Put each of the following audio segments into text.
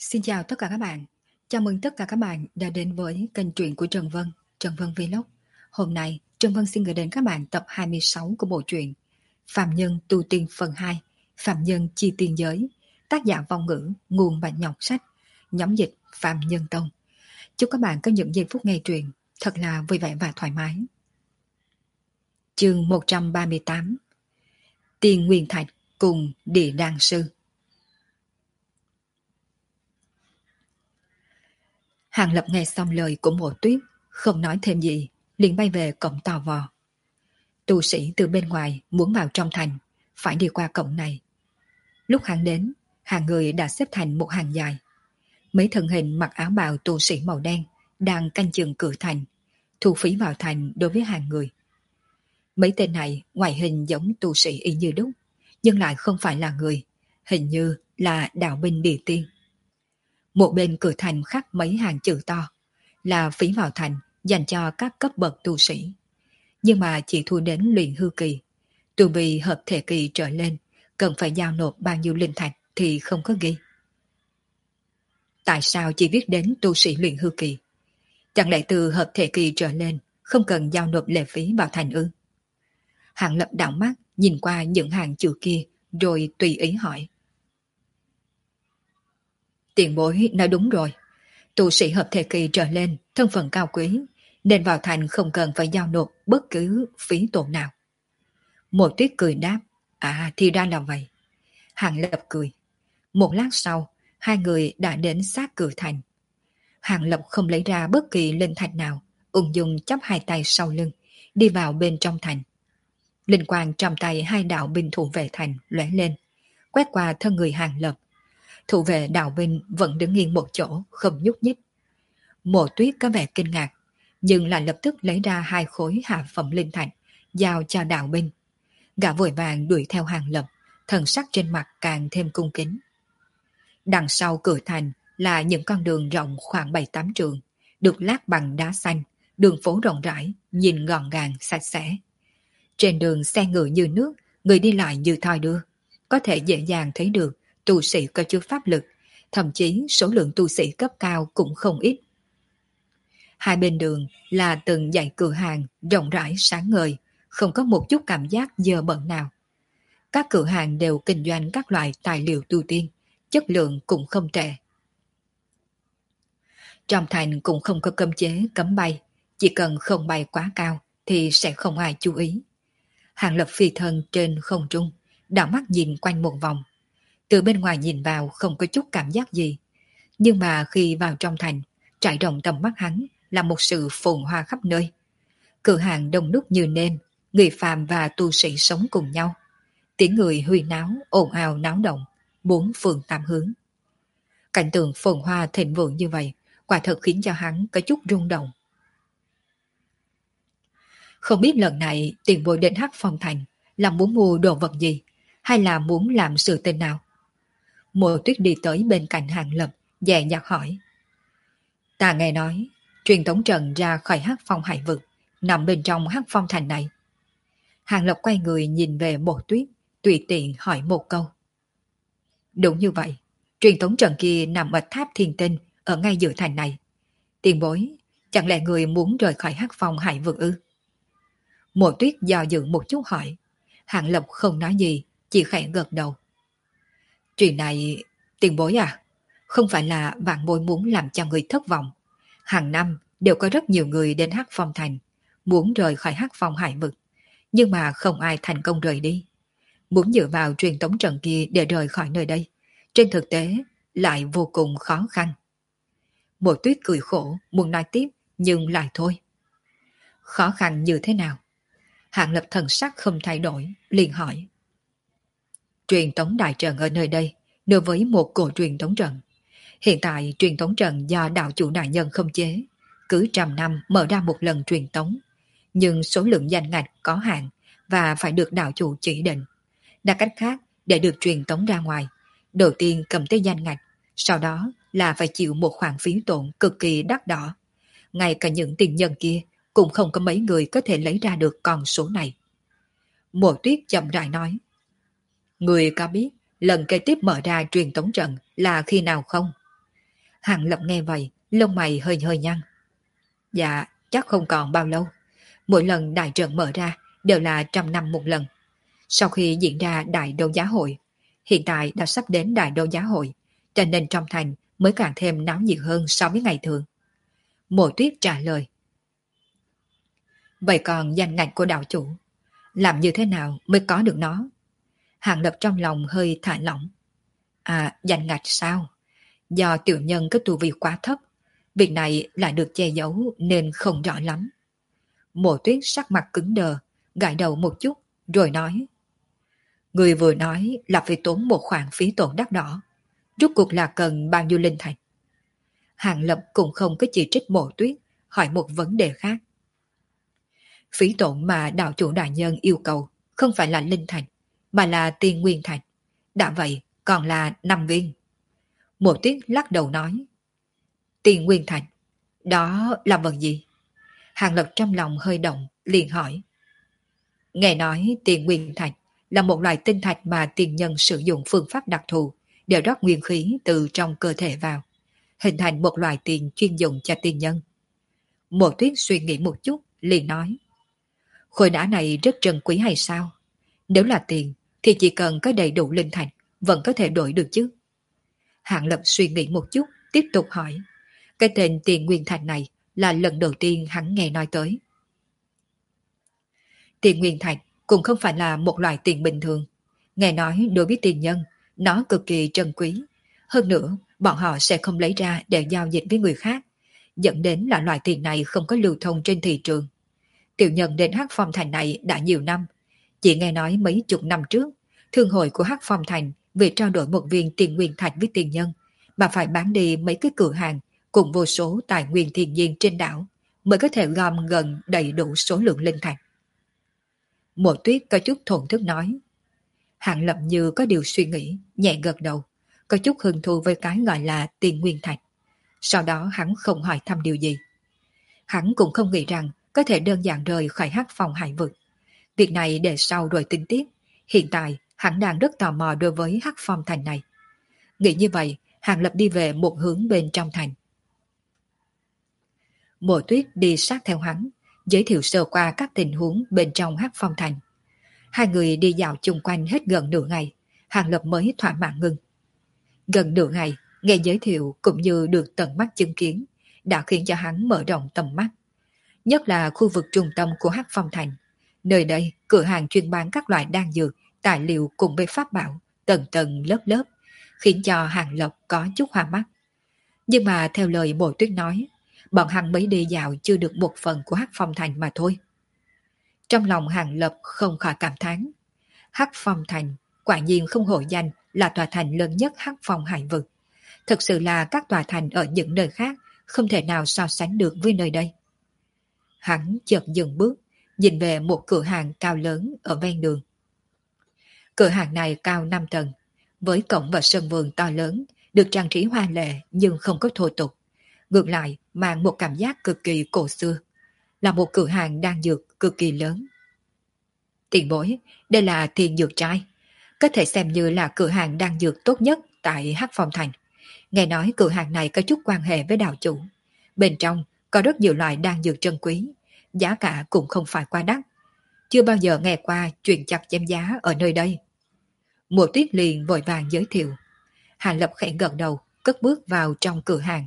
Xin chào tất cả các bạn. Chào mừng tất cả các bạn đã đến với kênh truyện của Trần Vân, Trần Vân Vlog. Hôm nay, Trần Vân xin gửi đến các bạn tập 26 của bộ truyện Phạm Nhân Tu Tiên phần 2, Phạm Nhân Chi Tiên Giới, tác giả Vong Ngữ, nguồn Bạch Nhọc Sách, nhóm dịch Phạm Nhân Tông. Chúc các bạn có những giây phút nghe truyện thật là vui vẻ và thoải mái. Chương 138: Tiên Nguyên Thạch cùng Địa Đan Sư. Hàng Lập nghe xong lời của Mộ Tuyết, không nói thêm gì, liền bay về cổng tò vò. Tu sĩ từ bên ngoài muốn vào trong thành, phải đi qua cổng này. Lúc hắn đến, hàng người đã xếp thành một hàng dài. Mấy thân hình mặc áo bào tu sĩ màu đen đang canh chừng cửa thành, thu phí vào thành đối với hàng người. Mấy tên này ngoại hình giống tu sĩ y như đúc, nhưng lại không phải là người, hình như là đạo binh địa tiên. Một bên cửa thành khắc mấy hàng chữ to, là phí vào thành dành cho các cấp bậc tu sĩ. Nhưng mà chỉ thu đến luyện hư kỳ, tu vi hợp thể kỳ trở lên, cần phải giao nộp bao nhiêu linh thạch thì không có ghi. Tại sao chỉ viết đến tu sĩ luyện hư kỳ? Chẳng lẽ từ hợp thể kỳ trở lên không cần giao nộp lệ phí vào thành ư? Hàng Lập đảo mắt nhìn qua những hàng chữ kia rồi tùy ý hỏi. Tiền bối nói đúng rồi, tu sĩ hợp thể kỳ trở lên thân phận cao quý, nên vào thành không cần phải giao nộp bất cứ phí tổn nào. Một Tuyết cười đáp, à thì ra là vậy. Hàng Lập cười. Một lát sau, hai người đã đến sát cửa thành. Hàng Lập không lấy ra bất kỳ linh thạch nào, ung dung chắp hai tay sau lưng, đi vào bên trong thành. Linh quang trong tay hai đạo binh thủ vệ thành lóe lên, quét qua thân người Hàng Lập. Thủ vệ đạo binh vẫn đứng yên một chỗ, không nhúc nhích. Mộ Tuyết có vẻ kinh ngạc, nhưng lại lập tức lấy ra hai khối hạ phẩm linh thạch, giao cho đạo binh. Gã vội vàng đuổi theo Hàng Lập, thần sắc trên mặt càng thêm cung kính. Đằng sau cửa thành là những con đường rộng khoảng 7-8 trượng, được lát bằng đá xanh, đường phố rộng rãi, nhìn gọn gàng, sạch sẽ. Trên đường xe ngựa như nước, người đi lại như thoi đưa, có thể dễ dàng thấy được tu sĩ có chút pháp lực, thậm chí số lượng tu sĩ cấp cao cũng không ít. Hai bên đường là từng dãy cửa hàng rộng rãi sáng ngời, không có một chút cảm giác dơ bẩn nào. Các cửa hàng đều kinh doanh các loại tài liệu tu tiên, chất lượng cũng không tệ. Trong thành cũng không có cấm chế cấm bay, chỉ cần không bay quá cao thì sẽ không ai chú ý. Hàng Lập phi thân trên không trung, đảo mắt nhìn quanh một vòng. Từ bên ngoài nhìn vào không có chút cảm giác gì, nhưng mà khi vào trong thành, trải rộng tầm mắt hắn là một sự phồn hoa khắp nơi. Cửa hàng đông đúc như nêm, người phàm và tu sĩ sống cùng nhau. Tiếng người huy náo, ồn ào náo động, bốn phương tám hướng. Cảnh tượng phồn hoa thịnh vượng như vậy, quả thật khiến cho hắn có chút rung động. Không biết lần này tiền bối đến Hắc Phong Thành là muốn mua đồ vật gì, hay là muốn làm sự tình nào? Mộ Tuyết đi tới bên cạnh Hàng Lập, dè dặt hỏi. Ta nghe nói, truyền tống trận ra khỏi Hắc Phong hải vực, nằm bên trong Hắc Phong Thành này. Hàng Lập quay người nhìn về Mộ Tuyết, tùy tiện hỏi một câu. Đúng như vậy, truyền tống trận kia nằm ở tháp thiên tinh, ở ngay giữa thành này. Tiền bối, chẳng lẽ người muốn rời khỏi Hắc Phong hải vực ư? Mộ Tuyết do dự một chút hỏi. Hàng Lập không nói gì, chỉ khẽ gật đầu. Chuyện này, tiền bối à, không phải là vạn bối muốn làm cho người thất vọng. Hàng năm đều có rất nhiều người đến Hắc Phong Thành, muốn rời khỏi Hắc Phong hải vực, nhưng mà không ai thành công rời đi. Muốn dựa vào truyền tống trận kia để rời khỏi nơi đây, trên thực tế lại vô cùng khó khăn. Mộ Tuyết cười khổ, muốn nói tiếp, nhưng lại thôi. Khó khăn như thế nào? Hàng Lập thần sắc không thay đổi, liền hỏi. Truyền tống đại trận ở nơi đây, đối với một cổ truyền tống trận. Hiện tại truyền tống trận do đạo chủ đại nhân không chế, cứ 100 năm mở ra một lần truyền tống, nhưng số lượng danh ngạch có hạn và phải được đạo chủ chỉ định. Nói cách khác, để được truyền tống ra ngoài, đầu tiên cầm tới danh ngạch, sau đó là phải chịu một khoản phí tổn cực kỳ đắt đỏ. Ngay cả những tiền nhân kia cũng không có mấy người có thể lấy ra được con số này. Mộ Tuyết chậm rãi nói. Người có biết lần kế tiếp mở ra truyền tống trận là khi nào không? Hàng Lập nghe vậy, lông mày hơi hơi nhăn. Dạ, chắc không còn bao lâu. Mỗi lần đại trận mở ra đều là 100 năm một lần. Sau khi diễn ra đại đấu giá hội, hiện tại đã sắp đến đại đấu giá hội, cho nên trong thành mới càng thêm náo nhiệt hơn so với ngày thường. Mộ Tuyết trả lời. Vậy còn danh ngạch của đạo chủ, làm như thế nào mới có được nó? Hàng Lập trong lòng hơi thả lỏng. À, danh ngạch sao? Do tiểu nhân có tu vi quá thấp, việc này lại được che giấu nên không rõ lắm. Mộ Tuyết sắc mặt cứng đờ, gãi đầu một chút, rồi nói. Người vừa nói là phải tốn một khoản phí tổn đắt đỏ. Rốt cuộc là cần bao nhiêu linh thạch? Hàng Lập cũng không có chỉ trích Mộ Tuyết, hỏi một vấn đề khác. Phí tổn mà đạo chủ đại nhân yêu cầu không phải là linh thạch, mà là tiền nguyên thạch. Đã vậy, còn là 5 viên. Mộ Tuyết lắc đầu nói. Tiền nguyên thạch, đó là vật gì? Hàng Lập trong lòng hơi động, liền hỏi. Nghe nói tiền nguyên thạch là một loại tinh thạch mà tiền nhân sử dụng phương pháp đặc thù để rót nguyên khí từ trong cơ thể vào, hình thành một loại tiền chuyên dụng cho tiền nhân. Mộ Tuyết suy nghĩ một chút, liền nói. Khối đá này rất trân quý hay sao? Nếu là tiền, thì chỉ cần có đầy đủ linh thạch, vẫn có thể đổi được chứ. Hạng Lập suy nghĩ một chút, tiếp tục hỏi. Cái tên tiền nguyên thạch này là lần đầu tiên hắn nghe nói tới. Tiền nguyên thạch cũng không phải là một loại tiền bình thường. Nghe nói đối với tiền nhân, nó cực kỳ trân quý. Hơn nữa, bọn họ sẽ không lấy ra để giao dịch với người khác, dẫn đến là loại tiền này không có lưu thông trên thị trường. Tiểu nhân đến Hắc Phong Thành này đã nhiều năm. Chỉ nghe nói mấy chục năm trước, thương hội của Hắc Phong Thành vì trao đổi một viên tiền nguyên thạch với tiền nhân, mà phải bán đi mấy cái cửa hàng cùng vô số tài nguyên thiên nhiên trên đảo mới có thể gom gần đầy đủ số lượng linh thạch. Mộ Tuyết có chút thổn thức nói. Hạng Lập như có điều suy nghĩ, nhẹ gật đầu, có chút hứng thú với cái gọi là tiền nguyên thạch. Sau đó hắn không hỏi thăm điều gì. Hắn cũng không nghĩ rằng có thể đơn giản rời khỏi Hắc Phong hải vực. Việc này để sau rồi tính tiếp. Hiện tại hắn đang rất tò mò đối với Hắc Phong thành này. Nghĩ như vậy, Hàng Lập đi về một hướng bên trong thành. Mộ Tuyết đi sát theo hắn, giới thiệu sơ qua các tình huống bên trong Hắc Phong thành. Hai người đi dạo chung quanh hết gần nửa ngày, Hàng Lập mới thỏa mãn ngưng. Gần nửa ngày, nghe giới thiệu cũng như được tận mắt chứng kiến, đã khiến cho hắn mở rộng tầm mắt. Nhất là khu vực trung tâm của Hắc Phong thành. Nơi đây, cửa hàng chuyên bán các loại đan dược, tài liệu cùng với pháp bảo, tầng tầng lớp lớp, khiến cho Hàng Lập có chút hoa mắt. Nhưng mà theo lời Mộ Tuyết nói, bọn hắn mới đi dạo chưa được một phần của Hắc Phong thành mà thôi. Trong lòng Hàng Lập không khỏi cảm thán. Hắc Phong thành quả nhiên không hổ danh là tòa thành lớn nhất Hắc Phong hải vực. Thực sự là các tòa thành ở những nơi khác không thể nào so sánh được với nơi đây. Hắn chợt dừng bước, nhìn về một cửa hàng cao lớn ở ven đường. Cửa hàng này cao 5 tầng, với cổng và sân vườn to lớn, được trang trí hoa lệ nhưng không có thô tục. Ngược lại mang một cảm giác cực kỳ cổ xưa, là một cửa hàng đan dược cực kỳ lớn. Tiền bối, đây là Thiên Dược Trai, có thể xem như là cửa hàng đan dược tốt nhất tại Hắc Phong Thành. Nghe nói cửa hàng này có chút quan hệ với đạo chủ. Bên trong có rất nhiều loại đan dược trân quý, giá cả cũng không phải quá đắt. Chưa bao giờ nghe qua chuyện chặt chém giá ở nơi đây. Mộ Tuyết liền vội vàng giới thiệu. Hàn Lập khẽ gật đầu, cất bước vào trong cửa hàng.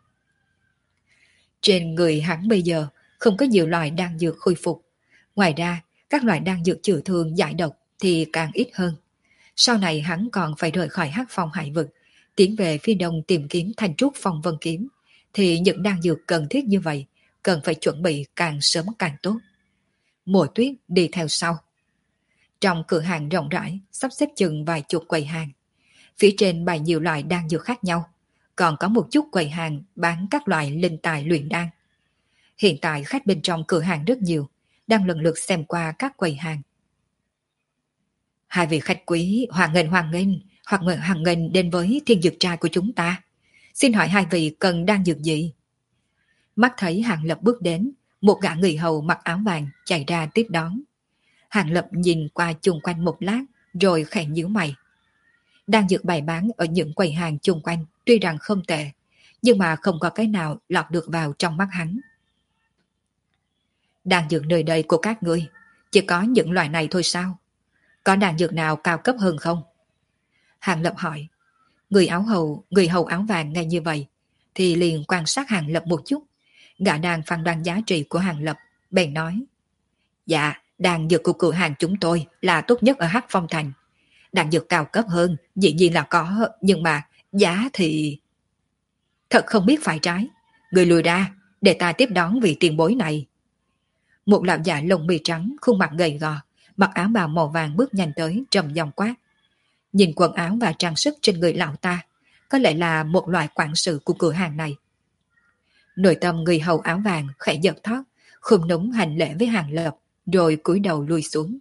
Trên người hắn bây giờ không có nhiều loại đan dược khôi phục. Ngoài ra, các loại đan dược chữa thương giải độc thì càng ít hơn. Sau này hắn còn phải rời khỏi Hắc Phong hải vực, tiến về phía đông tìm kiếm Thanh Trúc Phong Vân Kiếm, thì những đan dược cần thiết như vậy cần phải chuẩn bị càng sớm càng tốt. Mộ Tuyết đi theo sau. Trong cửa hàng rộng rãi sắp xếp chừng vài chục quầy hàng. Phía trên bày nhiều loại đan dược khác nhau, còn có một chút quầy hàng bán các loại linh tài luyện đan. Hiện tại khách bên trong cửa hàng rất nhiều, đang lần lượt xem qua các quầy hàng. Hai vị khách quý hoan nghênh, hoặc hoan nghênh đến với Thiên Dược Trai của chúng ta. Xin hỏi hai vị cần đan dược gì? Mắt thấy Hàng Lập bước đến, một gã người hầu mặc áo vàng chạy ra tiếp đón. Hàng Lập nhìn qua chung quanh một lát, rồi khẽ nhíu mày. Đan dược bày bán ở những quầy hàng chung quanh tuy rằng không tệ, nhưng mà không có cái nào lọt được vào trong mắt hắn. Đan dược nơi đây của các ngươi chỉ có những loại này thôi sao? Có đan dược nào cao cấp hơn không? Hàng Lập hỏi. Người hầu áo vàng nghe như vậy thì liền quan sát Hàng Lập một chút. Gã đang phán đoán giá trị của Hàng Lập, bèn nói: Dạ, đan dược của cửa hàng chúng tôi là tốt nhất ở Hắc Phong Thành. Đan dược cao cấp hơn dĩ nhiên là có, nhưng mà giá thì... Thật không biết phải trái. Người lùi ra, để ta tiếp đón vị tiền bối này. Một lão già lông mi trắng, khuôn mặt gầy gò, mặc áo bào màu vàng bước nhanh tới, trầm giọng quát. Nhìn quần áo và trang sức trên người lão ta, có lẽ là một loại quản sự của cửa hàng này. Nội tâm người hầu áo vàng khẽ giật thót, khum núm hành lễ với Hàng Lập, rồi cúi đầu lui xuống.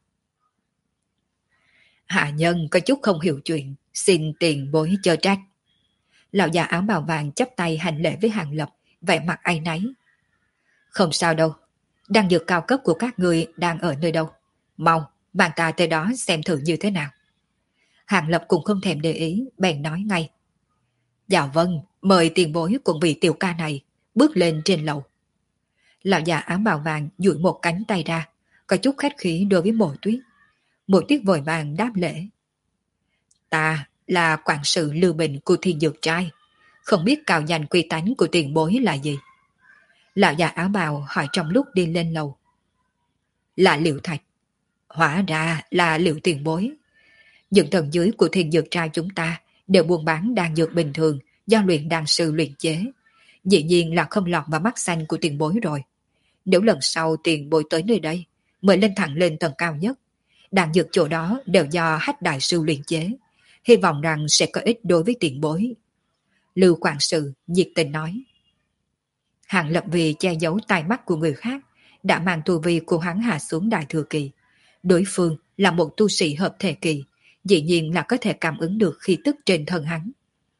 Hạ nhân có chút không hiểu chuyện, xin tiền bối chớ trách. Lão già áo bào vàng chắp tay hành lễ với Hàng Lập, vẻ mặt áy náy. Không sao đâu, đan dược cao cấp của các người đang ở nơi đâu? Mau, mang ta tới đó xem thử như thế nào. Hàng Lập cũng không thèm để ý, bèn nói ngay. Dạ vâng, mời tiền bối cùng vị tiểu ca này bước lên trên lầu. Lão già áo bào vàng duỗi một cánh tay ra, có chút khách khí đối với Mộ Tuyết. Mộ Tuyết vội vàng đáp lễ. Ta là quản sự Lưu Bình của Thiên Dược Trai, không biết cao danh quy tánh của tiền bối là gì. Lão già áo bào hỏi trong lúc đi lên lầu. Là Liệu Thạch. Hóa ra là Liệu tiền bối. Những tầng dưới của Thiên Dược Trai chúng ta đều buôn bán đan dược bình thường do luyện đan sư luyện chế. Dĩ nhiên là không lọt vào mắt xanh của tiền bối rồi. Nếu lần sau tiền bối tới nơi đây, mời lên thẳng lên tầng cao nhất. Đan dược chỗ đó đều do Hách đại sư luyện chế. Hy vọng rằng sẽ có ích đối với tiền bối. Lưu quản sự nhiệt tình nói. Hàng Lập vì che giấu tai mắt của người khác, đã mang tu vi của hắn hạ xuống đại thừa kỳ. Đối phương là một tu sĩ hợp thể kỳ, dĩ nhiên là có thể cảm ứng được khí tức trên thân hắn.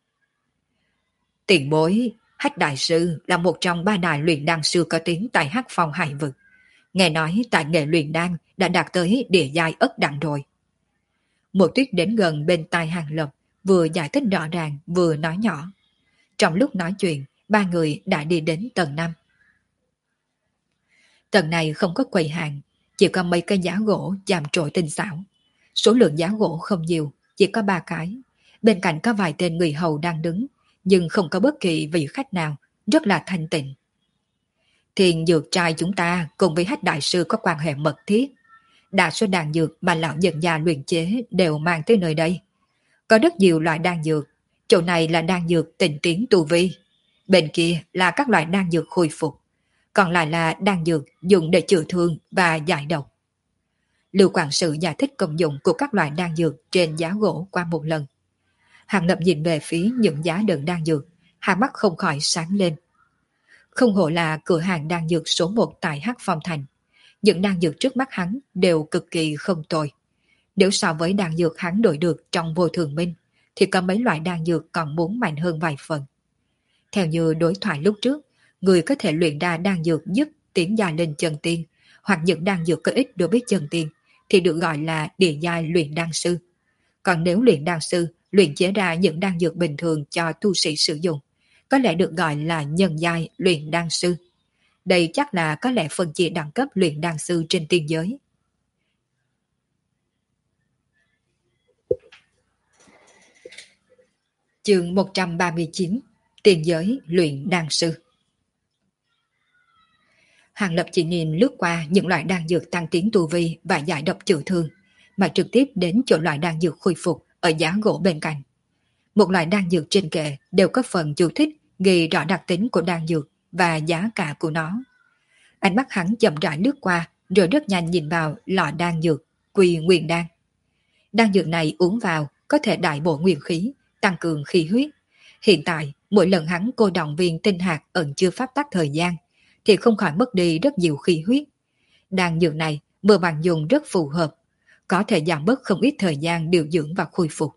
Tiền bối, Hách đại sư là một trong ba đại luyện đan sư có tiếng tại Hắc Phong Hải vực. Nghe nói tại nghệ luyện đan đã đạt tới địa giai ất đẳng rồi. Một Tuyết đến gần bên tai Hàng Lập, vừa giải thích rõ ràng vừa nói nhỏ. Trong lúc nói chuyện, ba người đã đi đến tầng 5. Tầng này không có quầy hàng, chỉ có mấy cái giá gỗ chạm trội tinh xảo. Số lượng giá gỗ không nhiều, chỉ có 3 cái. Bên cạnh có vài tên người hầu đang đứng, nhưng không có bất kỳ vị khách nào, rất là thanh tịnh. Thiên Dược Trai chúng ta cùng với Hách đại sư có quan hệ mật thiết. Đa số đan dược mà lão nhân gia luyện chế đều mang tới nơi đây. Có rất nhiều loại đan dược, chỗ này là đan dược tinh tiến tu vi. Bên kia là các loại đan dược khôi phục, còn lại là đan dược dùng để chữa thương và giải độc. Lưu quản sự giải thích công dụng của các loại đan dược trên giá gỗ qua một lần. Hàng Lập nhìn về phía những giá đựng đan dược, hai mắt không khỏi sáng lên. Không hổ là cửa hàng đan dược số 1 tại Hắc Phong Thành. Những đan dược trước mắt hắn đều cực kỳ không tồi. Nếu so với đan dược hắn đổi được trong Vô Thường Minh, thì có mấy loại đan dược còn muốn mạnh hơn vài phần. Theo như đối thoại lúc trước, người có thể luyện ra đan dược giúp tiến giai lên chân tiên, hoặc những đan dược có ích đối với chân tiên, thì được gọi là địa giai luyện đan sư. Còn nếu luyện đan sư luyện chế ra những đan dược bình thường cho tu sĩ sử dụng, có lẽ được gọi là nhân giai luyện đan sư. Đây chắc là có lẽ phân chia đẳng cấp luyện đan sư trên tiên giới. Chương 139: Tiên giới luyện đan sư. Hàng Lập chỉ nhìn lướt qua những loại đan dược tăng tiến tu vi và giải độc chữa thương, mà trực tiếp đến chỗ loại đan dược khôi phục ở giá gỗ bên cạnh. Một loại đan dược trên kệ đều có phần chú thích ghi rõ đặc tính của đan dược và giá cả của nó. Ánh mắt hắn chậm rãi lướt qua, rồi rất nhanh nhìn vào lọ đan dược Quy Nguyên Đan. Đan dược này uống vào có thể đại bổ nguyên khí, tăng cường khí huyết. Hiện tại, mỗi lần hắn cô động viên tinh hạt ẩn chứa pháp tắc thời gian, thì không khỏi mất đi rất nhiều khí huyết. Đan dược này vừa bạn dùng rất phù hợp, có thể giảm bớt không ít thời gian điều dưỡng và khôi phục.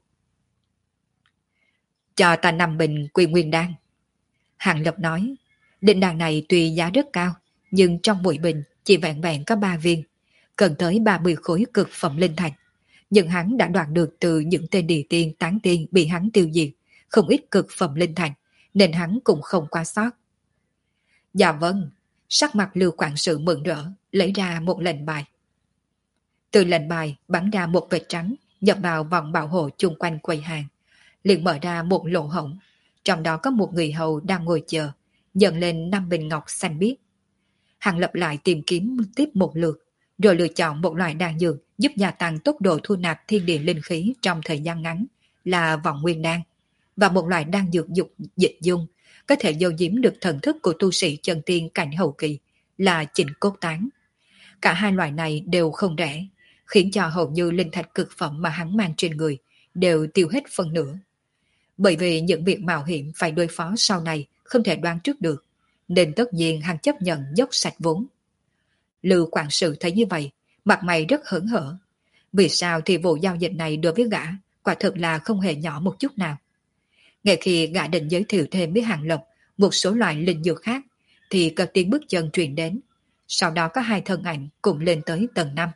Cho ta 5 bình Quy Nguyên Đan. Hàng Lập nói, định đan này tuy giá rất cao, nhưng trong mỗi bình chỉ vẹn vẹn có 3 viên, cần tới 30 khối cực phẩm linh thạch. Nhưng hắn đã đoạt được từ những tên địa tiên tán tiên bị hắn tiêu diệt, không ít cực phẩm linh thạch, nên hắn cũng không qua sót. Dạ vâng, sắc mặt Lưu quản sự mừng rỡ, lấy ra một lệnh bài. Từ lệnh bài bắn ra một vệt trắng, nhập vào vòng bảo hộ chung quanh quầy hàng, liền mở ra một lỗ hổng. Trong đó có một người hầu đang ngồi chờ, nhận lên 5 bình ngọc xanh biếc. Hắn lập lại tìm kiếm tiếp một lượt, rồi lựa chọn một loại đan dược giúp gia tăng tốc độ thu nạp thiên địa linh khí trong thời gian ngắn là vọng nguyên đan, và một loại đan dược dục dịch dung có thể giấu giếm được thần thức của tu sĩ chân tiên cảnh hậu kỳ là chỉnh cốt tán. Cả hai loại này đều không rẻ, khiến cho hầu như linh thạch cực phẩm mà hắn mang trên người đều tiêu hết phần nửa. Bởi vì những việc mạo hiểm phải đối phó sau này không thể đoán trước được, nên tất nhiên hắn chấp nhận dốc sạch vốn. Lưu quản sự thấy như vậy, mặt mày rất hớn hở. Vì sao thì vụ giao dịch này đối với gã quả thực là không hề nhỏ một chút nào. Ngay khi gã định giới thiệu thêm với Hàng Lập một số loại linh dược khác, thì có tiếng bước chân truyền đến. Sau đó có hai thân ảnh cùng lên tới tầng 5.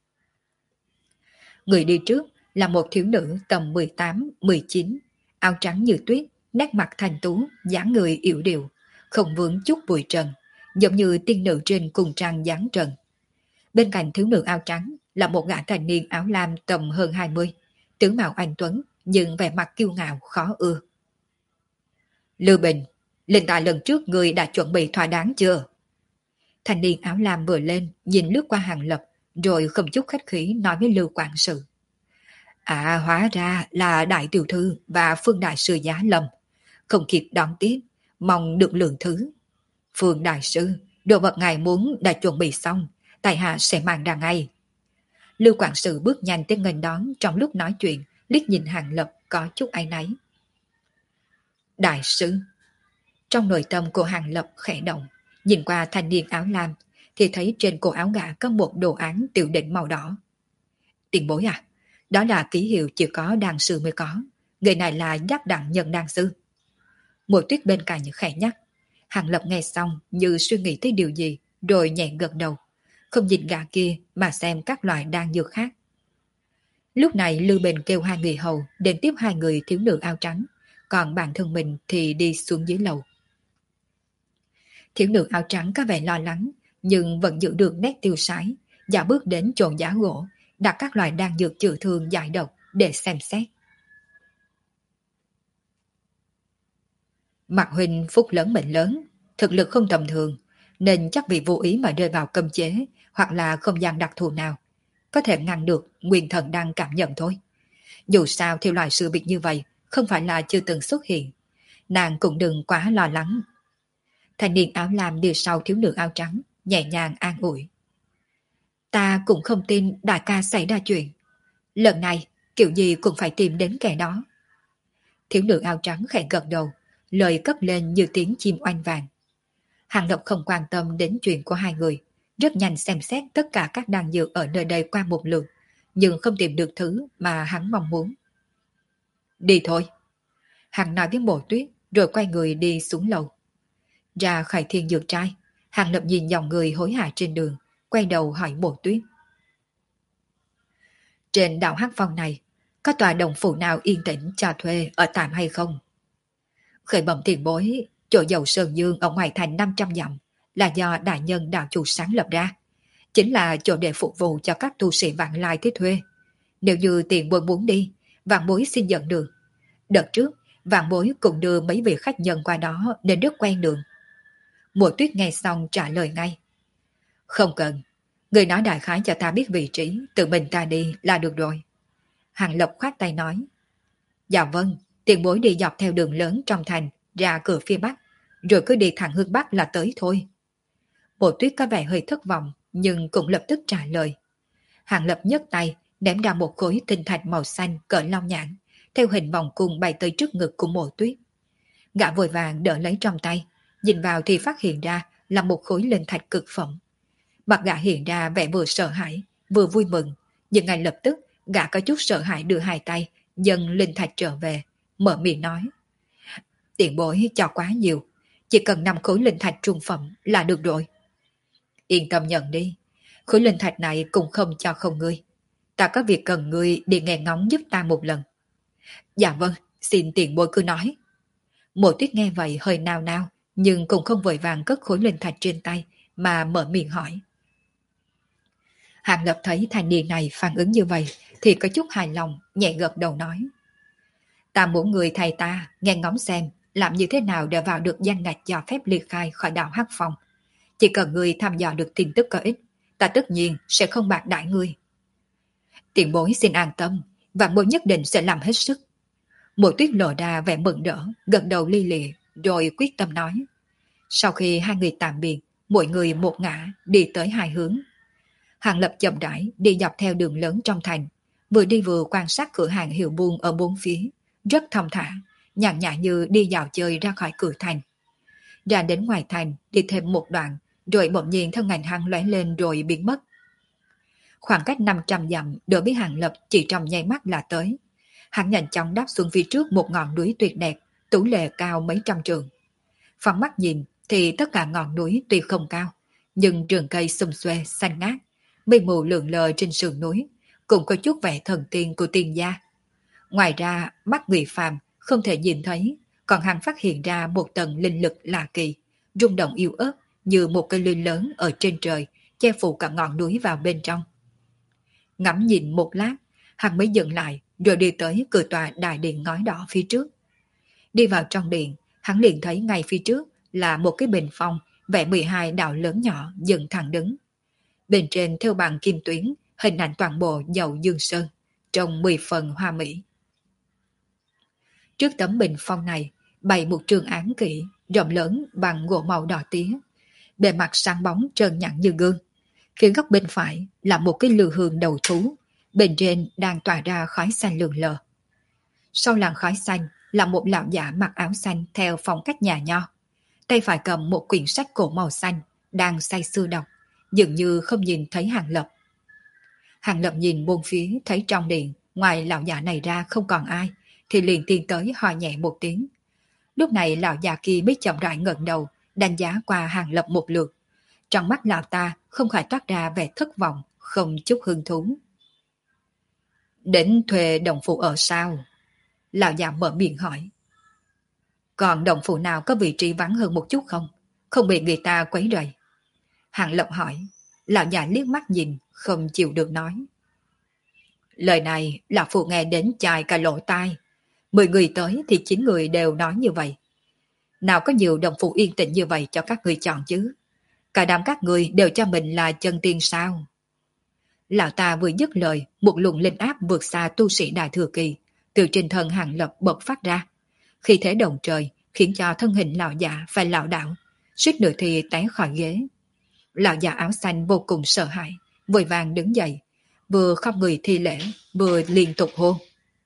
Người đi trước là một thiếu nữ tầm 18-19, áo trắng như tuyết, nét mặt thanh tú, dáng người yểu điệu, không vướng chút bụi trần, giống như tiên nữ trên cùng trang dáng trần. Bên cạnh thiếu nữ áo trắng là một gã thanh niên áo lam tầm hơn 20, tướng mạo anh tuấn nhưng vẻ mặt kiêu ngạo khó ưa. Lưu Bình, linh tài lần trước người đã chuẩn bị thỏa đáng chưa? Thanh niên áo lam vừa lên, nhìn lướt qua Hàng Lập, rồi không chút khách khí nói với Lưu quản sự. À, hóa ra là đại tiểu thư và Phương đại sư giá lầm. Không kịp đón tiếp, mong được lượng thứ. Phương đại sư, đồ vật ngài muốn đã chuẩn bị xong, tại hạ sẽ mang ra ngay. Lưu quản sự bước nhanh tới nghênh đón, trong lúc nói chuyện, liếc nhìn Hàng Lập có chút áy náy. Đại sư. Trong nội tâm của Hàng Lập khẽ động, nhìn qua thanh niên áo lam, thì thấy trên cổ áo gã có một đồ án tiểu đỉnh màu đỏ. Tiền bối à, đó là ký hiệu chỉ có đàn sư mới có, người này là Giác Đặng Nhân đàn sư. Mộ Tuyết bên cạnh khẽ nhắc. Hàng Lập nghe xong như suy nghĩ tới điều gì, rồi nhẹ gật đầu, không nhìn gã kia mà xem các loại đan dược khác. Lúc này Lưu Bình kêu hai người hầu đến tiếp hai người thiếu nữ áo trắng, còn bản thân mình thì đi xuống dưới lầu. Thiếu nữ áo trắng có vẻ lo lắng, nhưng vẫn giữ được nét tiêu sái, dạo bước đến chỗ giá gỗ, đặt các loại đan dược chữa thương giải độc để xem xét. Mạc huynh phúc lớn mệnh lớn, thực lực không tầm thường, nên chắc vì vô ý mà rơi vào cấm chế hoặc là không gian đặc thù nào, có thể ngăn được nguyên thần đang cảm nhận thôi. Dù sao thì loại sự việc như vậy không phải là chưa từng xuất hiện, nàng cũng đừng quá lo lắng. Thanh niên áo lam đi sau thiếu nữ áo trắng, nhẹ nhàng an ủi. Ta cũng không tin đại ca xảy ra chuyện. Lần này, kiểu gì cũng phải tìm đến kẻ đó. Thiếu nữ áo trắng khẽ gật đầu, lời cất lên như tiếng chim oanh vàng. Hàng Lập không quan tâm đến chuyện của hai người, rất nhanh xem xét tất cả các đan dược ở nơi đây qua một lượt, nhưng không tìm được thứ mà hắn mong muốn. Đi thôi. Hắn nói với Mộ Tuyết, rồi quay người đi xuống lầu. Ra khỏi thiên dược trai, Hàng Lập nhìn dòng người hối hả trên đường, quay đầu hỏi Mộ Tuyết. Trên đảo Hắc Phong này, có tòa đồng phủ nào yên tĩnh cho thuê ở tạm hay không? Khởi bẩm tiền bối, chỗ dầu Sơn Dương ở ngoài thành 500 dặm là do đại nhân đạo chủ sáng lập ra, chính là chỗ để phục vụ cho các tu sĩ vãng lai tới thuê. Nếu như tiền bối muốn đi, vạn bối xin dẫn đường. Đợt trước, vạn bối cũng đưa mấy vị khách nhân qua đó nên rất quen đường. Mùa Tuyết nghe xong trả lời ngay. Không cần, người nói đại khái cho ta biết vị trí, tự mình ta đi là được rồi. Hàng Lập khoát tay nói. Dạ vâng, tiền bối đi dọc theo đường lớn trong thành, ra cửa phía bắc, rồi cứ đi thẳng hướng bắc là tới thôi. Mộ Tuyết có vẻ hơi thất vọng, nhưng cũng lập tức trả lời. Hàng Lập nhấc tay, ném ra một khối tinh thạch màu xanh cỡ long nhãn, theo hình vòng cung bay tới trước ngực của Mộ Tuyết. Gã vội vàng đỡ lấy trong tay, nhìn vào thì phát hiện ra là một khối linh thạch cực phẩm. Mặt gã hiện ra vẻ vừa sợ hãi, vừa vui mừng, nhưng ngay lập tức gã có chút sợ hãi đưa hai tay, dâng linh thạch trở về, mở miệng nói. Tiền bối cho quá nhiều, chỉ cần 5 khối linh thạch trung phẩm là được rồi. Yên tâm nhận đi, khối linh thạch này cũng không cho không ngươi. Ta có việc cần ngươi đi nghe ngóng giúp ta một lần. Dạ vâng, xin tiền bối cứ nói. Mộ Tuyết nghe vậy hơi nao nao, nhưng cũng không vội vàng cất khối linh thạch trên tay, mà mở miệng hỏi. Hàng Lập thấy thanh niên này phản ứng như vậy, thì có chút hài lòng, nhẹ gật đầu nói. Ta muốn người thầy ta nghe ngóng xem, làm như thế nào để vào được danh ngạch cho phép ly khai khỏi đạo Hắc Phong. Chỉ cần người thăm dò được tin tức có ích, ta tất nhiên sẽ không bạc đãi ngươi. Tiền bối xin an tâm, và bối nhất định sẽ làm hết sức. Mộ Tuyết lộ ra vẻ mừng rỡ, gật đầu li lịa, rồi quyết tâm nói. Sau khi hai người tạm biệt, mỗi người một ngã đi tới hai hướng. Hàng Lập chậm rãi đi dọc theo đường lớn trong thành, vừa đi vừa quan sát cửa hàng hiệu buôn ở bốn phía, rất thong thả, nhàn nhã như đi dạo chơi ra khỏi cửa thành. Ra đến ngoài thành, đi thêm một đoạn, rồi bỗng nhiên thân ảnh hắn lóe lên rồi biến mất. Khoảng cách 500 dặm đối với Hàng Lập chỉ trong nháy mắt là tới. Hắn nhanh chóng đáp xuống phía trước một ngọn núi tuyệt đẹp, tú lệ cao mấy trăm trượng. Phóng mắt nhìn thì tất cả ngọn núi tuy không cao, nhưng rừng cây xum xuê xanh ngát, mây mù lượn lờ trên sườn núi, cũng có chút vẻ thần tiên của tiên gia. Ngoài ra, mắt người phàm không thể nhìn thấy, còn hắn phát hiện ra một tầng linh lực lạ kỳ, rung động yếu ớt như một cây lươn lớn ở trên trời, che phủ cả ngọn núi vào bên trong. Ngắm nhìn một lát, hắn mới dừng lại rồi đi tới cửa tòa đại điện ngói đỏ phía trước. Đi vào trong điện, hắn liền thấy ngay phía trước là một cái bình phong vẽ 12 đạo lớn nhỏ dựng thẳng đứng. Bên trên theo bằng kim tuyến, hình ảnh toàn bộ dầu dương sơn, trông 10 phần hoa mỹ. Trước tấm bình phong này, bày một trường án kỹ, rộng lớn bằng gỗ màu đỏ tía. Bề mặt sáng bóng trơn nhẵn như gương. Phía góc bên phải là một cái lư hương đầu thú, bên trên đang tỏa ra khói xanh lượn lờ. Sau làn khói xanh là một lão giả mặc áo xanh theo phong cách nhà nho. Tay phải cầm một quyển sách cổ màu xanh, đang say sưa đọc, dường như không nhìn thấy Hàng Lập. Hàng Lập nhìn buông phía thấy trong điện, ngoài lão giả này ra không còn ai, thì liền tiến tới hỏi nhẹ một tiếng. Lúc này lão già kia mới chậm rãi ngẩng đầu, đánh giá qua Hàng Lập một lượt. Trong mắt lão ta không khỏi toát ra vẻ thất vọng, không chút hứng thú. Đến thuê đồng phụ ở sao? Lão già mở miệng hỏi. Còn đồng phụ nào có vị trí vắng hơn một chút không? Không bị người ta quấy rầy. Hàng Lập hỏi. Lão già liếc mắt nhìn, không chịu được nói. Lời này lão phụ nghe đến chài cả lỗ tai. 10 người tới thì 9 người đều nói như vậy. Nào có nhiều đồng phụ yên tĩnh như vậy cho các người chọn chứ? Cả đám các người đều cho mình là chân tiên sao? Lão ta vừa dứt lời, một luồng linh áp vượt xa tu sĩ đại thừa kỳ, từ trên thân Hàng Lập bộc phát ra. Khi thế đồng trời, khiến cho thân hình lão già phải lảo đảo, suýt nữa thì té khỏi ghế. Lão già áo xanh vô cùng sợ hãi, vội vàng đứng dậy, vừa khom người thi lễ, vừa liên tục hô.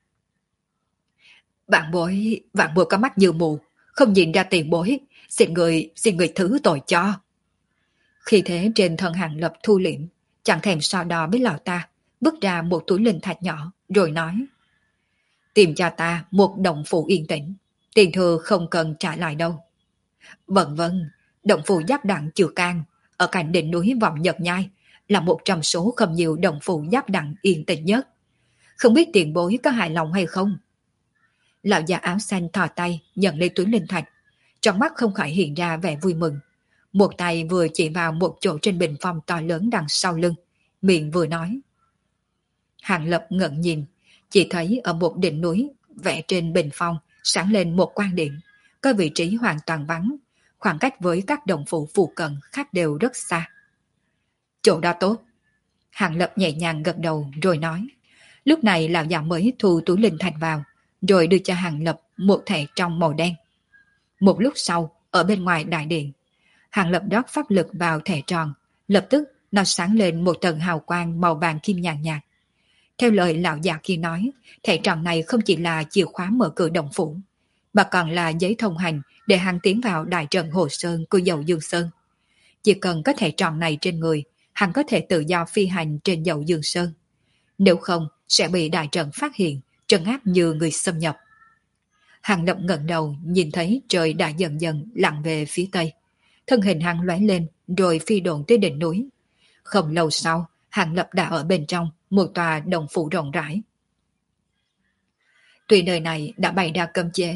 Vạn bối có mắt như mù, không nhìn ra tiền bối, xin người thứ tội cho. Khi thế trên thân Hàng Lập thu liễm, chẳng thèm so đo với lão ta, vứt ra một túi linh thạch nhỏ, rồi nói. Tìm cho ta một động phủ yên tĩnh, tiền thừa không cần trả lại đâu. Vâng vâng, động phủ giáp đặng Chừa Can, ở cạnh đỉnh núi Vọng Nhật Nhai, là một trong số không nhiều động phủ giáp đặng yên tĩnh nhất. Không biết tiền bối có hài lòng hay không? Lão già áo xanh thò tay nhận lấy túi linh thạch, trong mắt không khỏi hiện ra vẻ vui mừng. Một tay vừa chỉ vào một chỗ trên bình phong to lớn đằng sau lưng, miệng vừa nói. Hàng Lập ngẩng nhìn, chỉ thấy ở một đỉnh núi vẽ trên bình phong sáng lên một quan điện, có vị trí hoàn toàn vắng, khoảng cách với các đồng phụ phụ cận khác đều rất xa. Chỗ đó tốt. Hàng Lập nhẹ nhàng gật đầu rồi nói. Lúc này lão già mới thu túi linh thạch vào, rồi đưa cho Hàng Lập một thẻ trong màu đen. Một lúc sau, ở bên ngoài đại điện, Hàng Lập rót pháp lực vào thẻ tròn, lập tức nó sáng lên một tầng hào quang màu vàng kim nhàn nhạt. Theo lời lão già kia nói, thẻ tròn này không chỉ là chìa khóa mở cửa động phủ, mà còn là giấy thông hành để hắn tiến vào đại trận Hồ Sơn của Dậu Dương Sơn. Chỉ cần có thẻ tròn này trên người, hắn có thể tự do phi hành trên Dậu Dương Sơn. Nếu không, sẽ bị đại trận phát hiện, trấn áp như người xâm nhập. Hàng Lập ngẩng đầu nhìn thấy trời đã dần dần lặn về phía tây. Thân hình hắn lóe lên rồi phi độn tới đỉnh núi. Không lâu sau, Hàng Lập đã ở bên trong một tòa đồng phủ rộng rãi. Tuy nơi này đã bày ra cấm chế,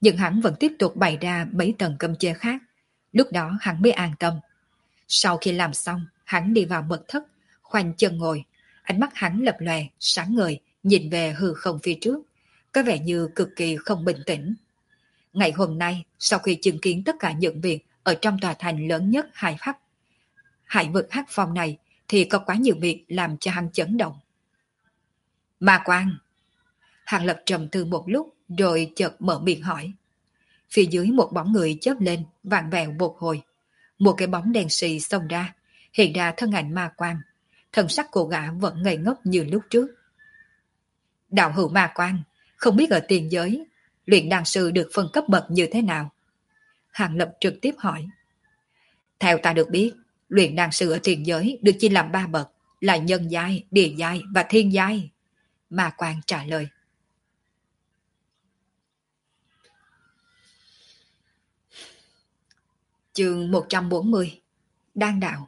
nhưng hắn vẫn tiếp tục bày ra mấy tầng cấm chế khác. Lúc đó hắn mới an tâm. Sau khi làm xong, hắn đi vào mật thất, khoanh chân ngồi, ánh mắt hắn lập lòe, sáng ngời, nhìn về hư không phía trước, có vẻ như cực kỳ không bình tĩnh. Ngày hôm nay, sau khi chứng kiến tất cả những việc ở trong tòa thành lớn nhất hải vực Hắc Phong này, thì có quá nhiều việc làm cho hắn chấn động. Ma Quang! Hàng Lập trầm tư một lúc, rồi chợt mở miệng hỏi. Phía dưới một bóng người chớp lên, vàng vẹo một hồi. Một cái bóng đen xì xông ra, hiện ra thân ảnh Ma Quang. Thần sắc của gã vẫn ngây ngốc như lúc trước. Đạo hữu Ma Quang, không biết ở tiền giới, luyện đan sư được phân cấp bậc như thế nào? Hàng Lập trực tiếp hỏi. Theo ta được biết, luyện đan sư ở tiền giới được chia làm 3 bậc, là nhân giai, địa giai và thiên giai. Ma Quang trả lời. Chương 140. Đan đạo.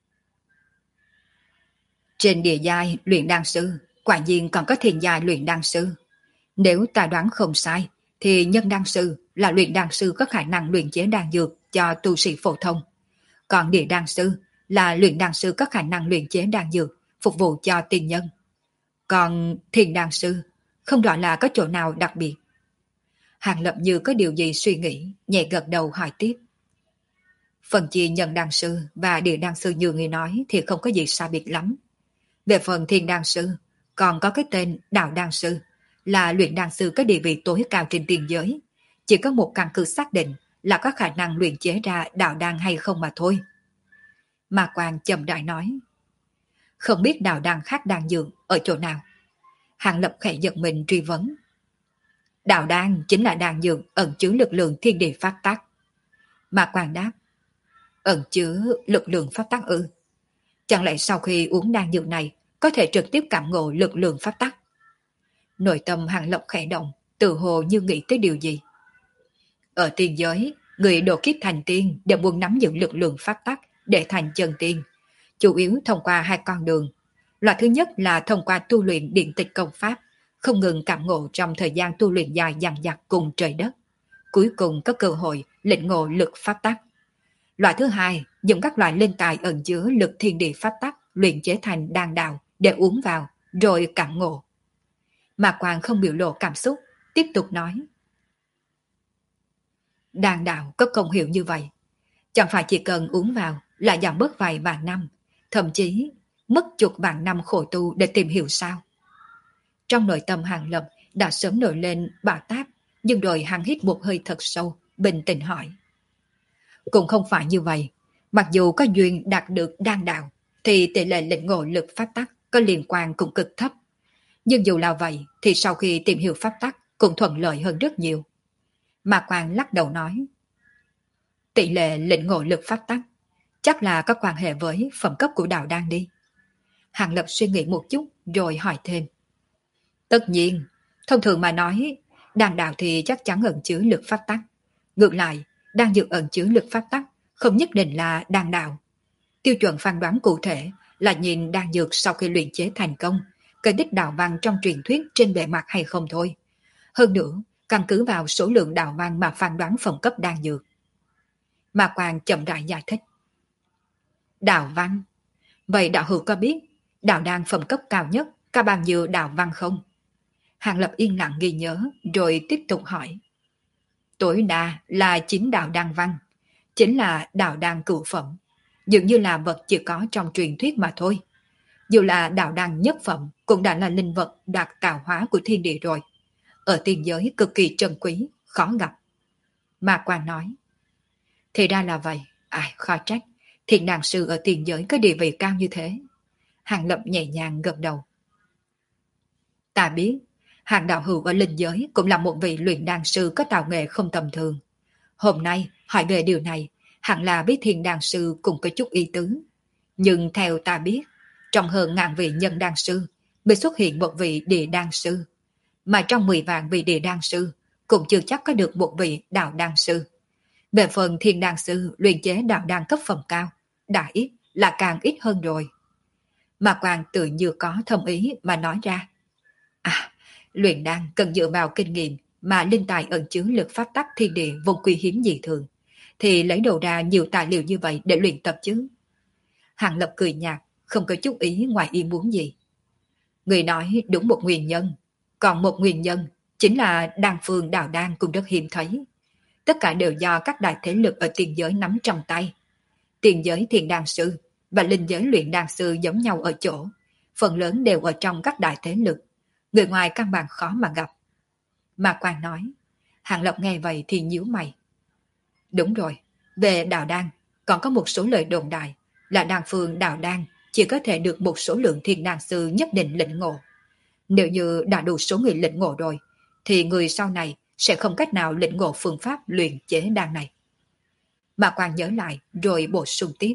Trên địa giai luyện đan sư, quả nhiên còn có thiên giai luyện đan sư. Nếu ta đoán không sai, thì nhân đan sư là luyện đan sư có khả năng luyện chế đan dược cho tu sĩ phổ thông. Còn địa đan sư là luyện đan sư có khả năng luyện chế đan dược phục vụ cho tiên nhân. Còn thiên đan sư không rõ là có chỗ nào đặc biệt. Hàng Lập như có điều gì suy nghĩ, nhẹ gật đầu hỏi tiếp. Phần chia nhân đan sư và địa đan sư như người nói thì không có gì xa biệt lắm. Về phần thiên đan sư, còn có cái tên đạo đan sư, là luyện đan sư có địa vị tối cao trên tiền giới. Chỉ có một căn cứ xác định là có khả năng luyện chế ra đạo đan hay không mà thôi. Ma Quang chậm rãi nói. Không biết đạo đan khác đan dược ở chỗ nào? Hàng Lập khẽ giật mình truy vấn. Đạo đan chính là đan dược ẩn chứa lực lượng thiên địa phát tác. Ma Quang đáp. Ẩn chứa lực lượng phát tác ư? Chẳng lẽ sau khi uống đan dược này có thể trực tiếp cảm ngộ lực lượng phát tác? Nội tâm Hàng Lập khẽ động, tự hồ như nghĩ tới điều gì. Ở tiên giới, người độ kiếp thành tiên đều muốn nắm giữ lực lượng phát tác để thành chân tiên, chủ yếu thông qua 2 con đường. Loại thứ nhất là thông qua tu luyện điện tịch công pháp, không ngừng cảm ngộ trong thời gian tu luyện dài dằng dặc cùng trời đất. Cuối cùng có cơ hội lĩnh ngộ lực phát tác. Loại thứ hai, dùng các loại linh tài ẩn chứa lực thiên địa phát tác luyện chế thành đan đạo để uống vào, rồi cảm ngộ. Mà Quang không biểu lộ cảm xúc, tiếp tục nói. Đan đạo có công hiệu như vậy, chẳng phải chỉ cần uống vào là giảm bớt vài vạn năm, thậm chí mất chục vạn năm khổ tu để tìm hiểu sao? Trong nội tâm Hàng Lập đã sớm nổi lên bạo táp, nhưng rồi hắn hít một hơi thật sâu, bình tĩnh hỏi. Cũng không phải như vậy, mặc dù có duyên đạt được đan đạo, thì tỷ lệ lĩnh ngộ lực phát tắc có liên quan cũng cực thấp. Nhưng dù là vậy, thì sau khi tìm hiểu pháp tắc cũng thuận lợi hơn rất nhiều. Mà Quang lắc đầu nói. Tỷ lệ lĩnh ngộ lực pháp tắc chắc là có quan hệ với phẩm cấp của đạo đan đi. Hàng Lập suy nghĩ một chút rồi hỏi thêm. Tất nhiên, thông thường mà nói, đan đạo thì chắc chắn ẩn chứa lực pháp tắc. Ngược lại, đan dược ẩn chứa lực pháp tắc không nhất định là đan đạo. Tiêu chuẩn phán đoán cụ thể là nhìn đan dược sau khi luyện chế thành công, cây đích đạo văn trong truyền thuyết trên bề mặt hay không thôi. Hơn nữa, căn cứ vào số lượng đạo văn mà phán đoán phẩm cấp đan dược. Ma Quang chậm rãi giải thích. Đạo văn? Vậy đạo hữu có biết đạo đan phẩm cấp cao nhất có bao nhiêu đạo văn không? Hàng Lập yên lặng ghi nhớ rồi tiếp tục hỏi. Tối đa là 9 đạo đan văn, chính là đạo đan cửu phẩm, dường như là vật chỉ có trong truyền thuyết mà thôi. Dù là đạo đan nhất phẩm cũng đã là linh vật đạt tạo hóa của thiên địa rồi. Ở tiên giới cực kỳ trân quý, khó gặp. Ma Quang nói. Thì ra là vậy, ai khó trách, thiện đàn sư ở tiên giới có địa vị cao như thế. Hàng Lập nhẹ nhàng gật đầu. Ta biết, Hàng đạo hữu ở linh giới cũng là một vị luyện đan sư có tạo nghệ không tầm thường. Hôm nay hỏi về điều này, hẳn là biết thiền đan sư cũng có chút ý tứ. Nhưng theo ta biết, trong hơn ngàn vị nhân đan sư mới xuất hiện một vị địa đan sư. Mà trong 10 vạn vị địa đan sư cũng chưa chắc có được một vị đạo đan sư. Về phần thiên đan sư luyện chế đạo đan cấp phẩm cao, đã ít là càng ít hơn rồi. Mà Quang tự như có thâm ý mà nói ra. À, luyện đan cần dựa vào kinh nghiệm mà linh tài ẩn chứa lực pháp tắc thiên địa vô quý hiếm dị thường, thì lấy đầu ra nhiều tài liệu như vậy để luyện tập chứ. Hàng Lập cười nhạt, không có chút ý ngoài ý muốn gì. Người nói đúng một nguyên nhân, còn một nguyên nhân chính là đan phương đạo đan cũng rất hiếm thấy. Tất cả đều do các đại thế lực ở tiền giới nắm trong tay. Tiền giới thiền đan sư và linh giới luyện đan sư giống nhau ở chỗ, phần lớn đều ở trong các đại thế lực, người ngoài căn bản khó mà gặp. Mà Quang nói, Hàng Lập nghe vậy thì nhíu mày. Đúng rồi, về đạo đan, còn có một số lời đồn đại là đan phương đạo đan chỉ có thể được một số lượng thiền đan sư nhất định lĩnh ngộ. Nếu như đã đủ số người lĩnh ngộ rồi, thì người sau này sẽ không cách nào lĩnh ngộ phương pháp luyện chế đan này. Mà Quang nhớ lại rồi bổ sung tiếp.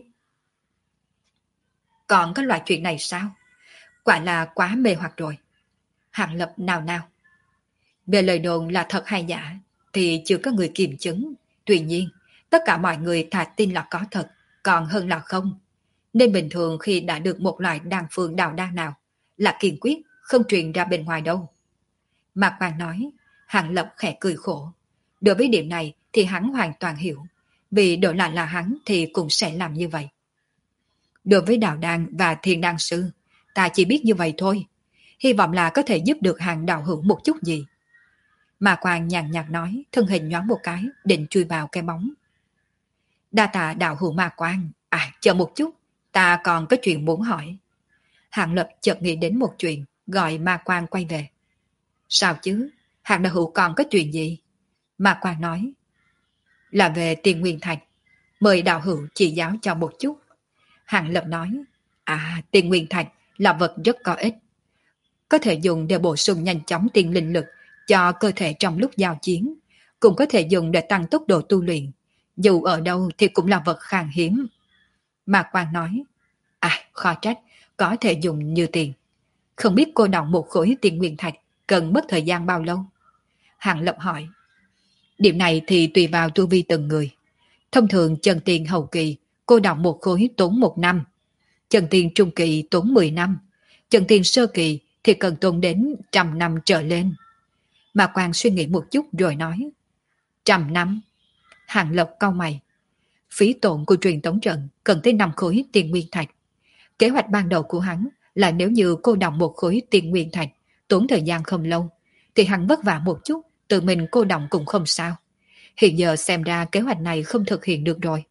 Còn có loại chuyện này sao? Quả là quá mê hoặc rồi. Hàng Lập nào nào. Về lời đồn là thật hay giả thì chưa có người kiểm chứng. Tuy nhiên, tất cả mọi người thà tin là có thật, còn hơn là không. Nên bình thường khi đã được một loại đan phương đạo đan nào là kiên quyết không truyền ra bên ngoài đâu. Mạc Hoàng nói, Hàng Lập khẽ cười khổ. Đối với điểm này thì hắn hoàn toàn hiểu, vì đổi lại là hắn thì cũng sẽ làm như vậy. Đối với đạo đan và thiền đan sư, ta chỉ biết như vậy thôi. Hy vọng là có thể giúp được Hàng đạo hữu một chút gì. Mạc Hoàng nhàn nhạt nói, thân hình nhoáng một cái, định chui vào cái bóng. Đa tạ đạo hữu Mạc Quang, chờ một chút, ta còn có chuyện muốn hỏi. Hàng Lập chợt nghĩ đến một chuyện, gọi Mạc Quang quay về. Sao chứ? Hàng đạo hữu còn có chuyện gì? Mạc Quang nói. Là về Tiền Nguyên Thạch. Mời đạo hữu chỉ giáo cho một chút. Hàng Lập nói. Tiền Nguyên Thạch là vật rất có ích. Có thể dùng để bổ sung nhanh chóng tiền linh lực cho cơ thể trong lúc giao chiến. Cũng có thể dùng để tăng tốc độ tu luyện. Dù ở đâu thì cũng là vật khan hiếm. Mạc Quang nói. Khó trách, có thể dùng như tiền. Không biết cô đọng một khối Tiền Nguyên Thạch cần mất thời gian bao lâu? Hàng Lập hỏi. Điểm này thì tùy vào tu vi từng người. Thông thường chân tiền hậu kỳ, cô đọng một khối tốn 1 năm. Chân tiền trung kỳ tốn 10 năm. Chân tiền sơ kỳ thì cần tốn đến 100 năm trở lên. Mà Quang suy nghĩ một chút rồi nói. 100 năm? Hàng Lập cau mày. Phí tổn của truyền tống trận cần tới 5 khối Tiền Nguyên Thạch. Kế hoạch ban đầu của hắn là nếu như cô đọng một khối Tiền Nguyên Thạch tốn thời gian không lâu, thì hắn vất vả một chút, tự mình cô đọng cũng không sao. Hiện giờ xem ra kế hoạch này không thực hiện được rồi.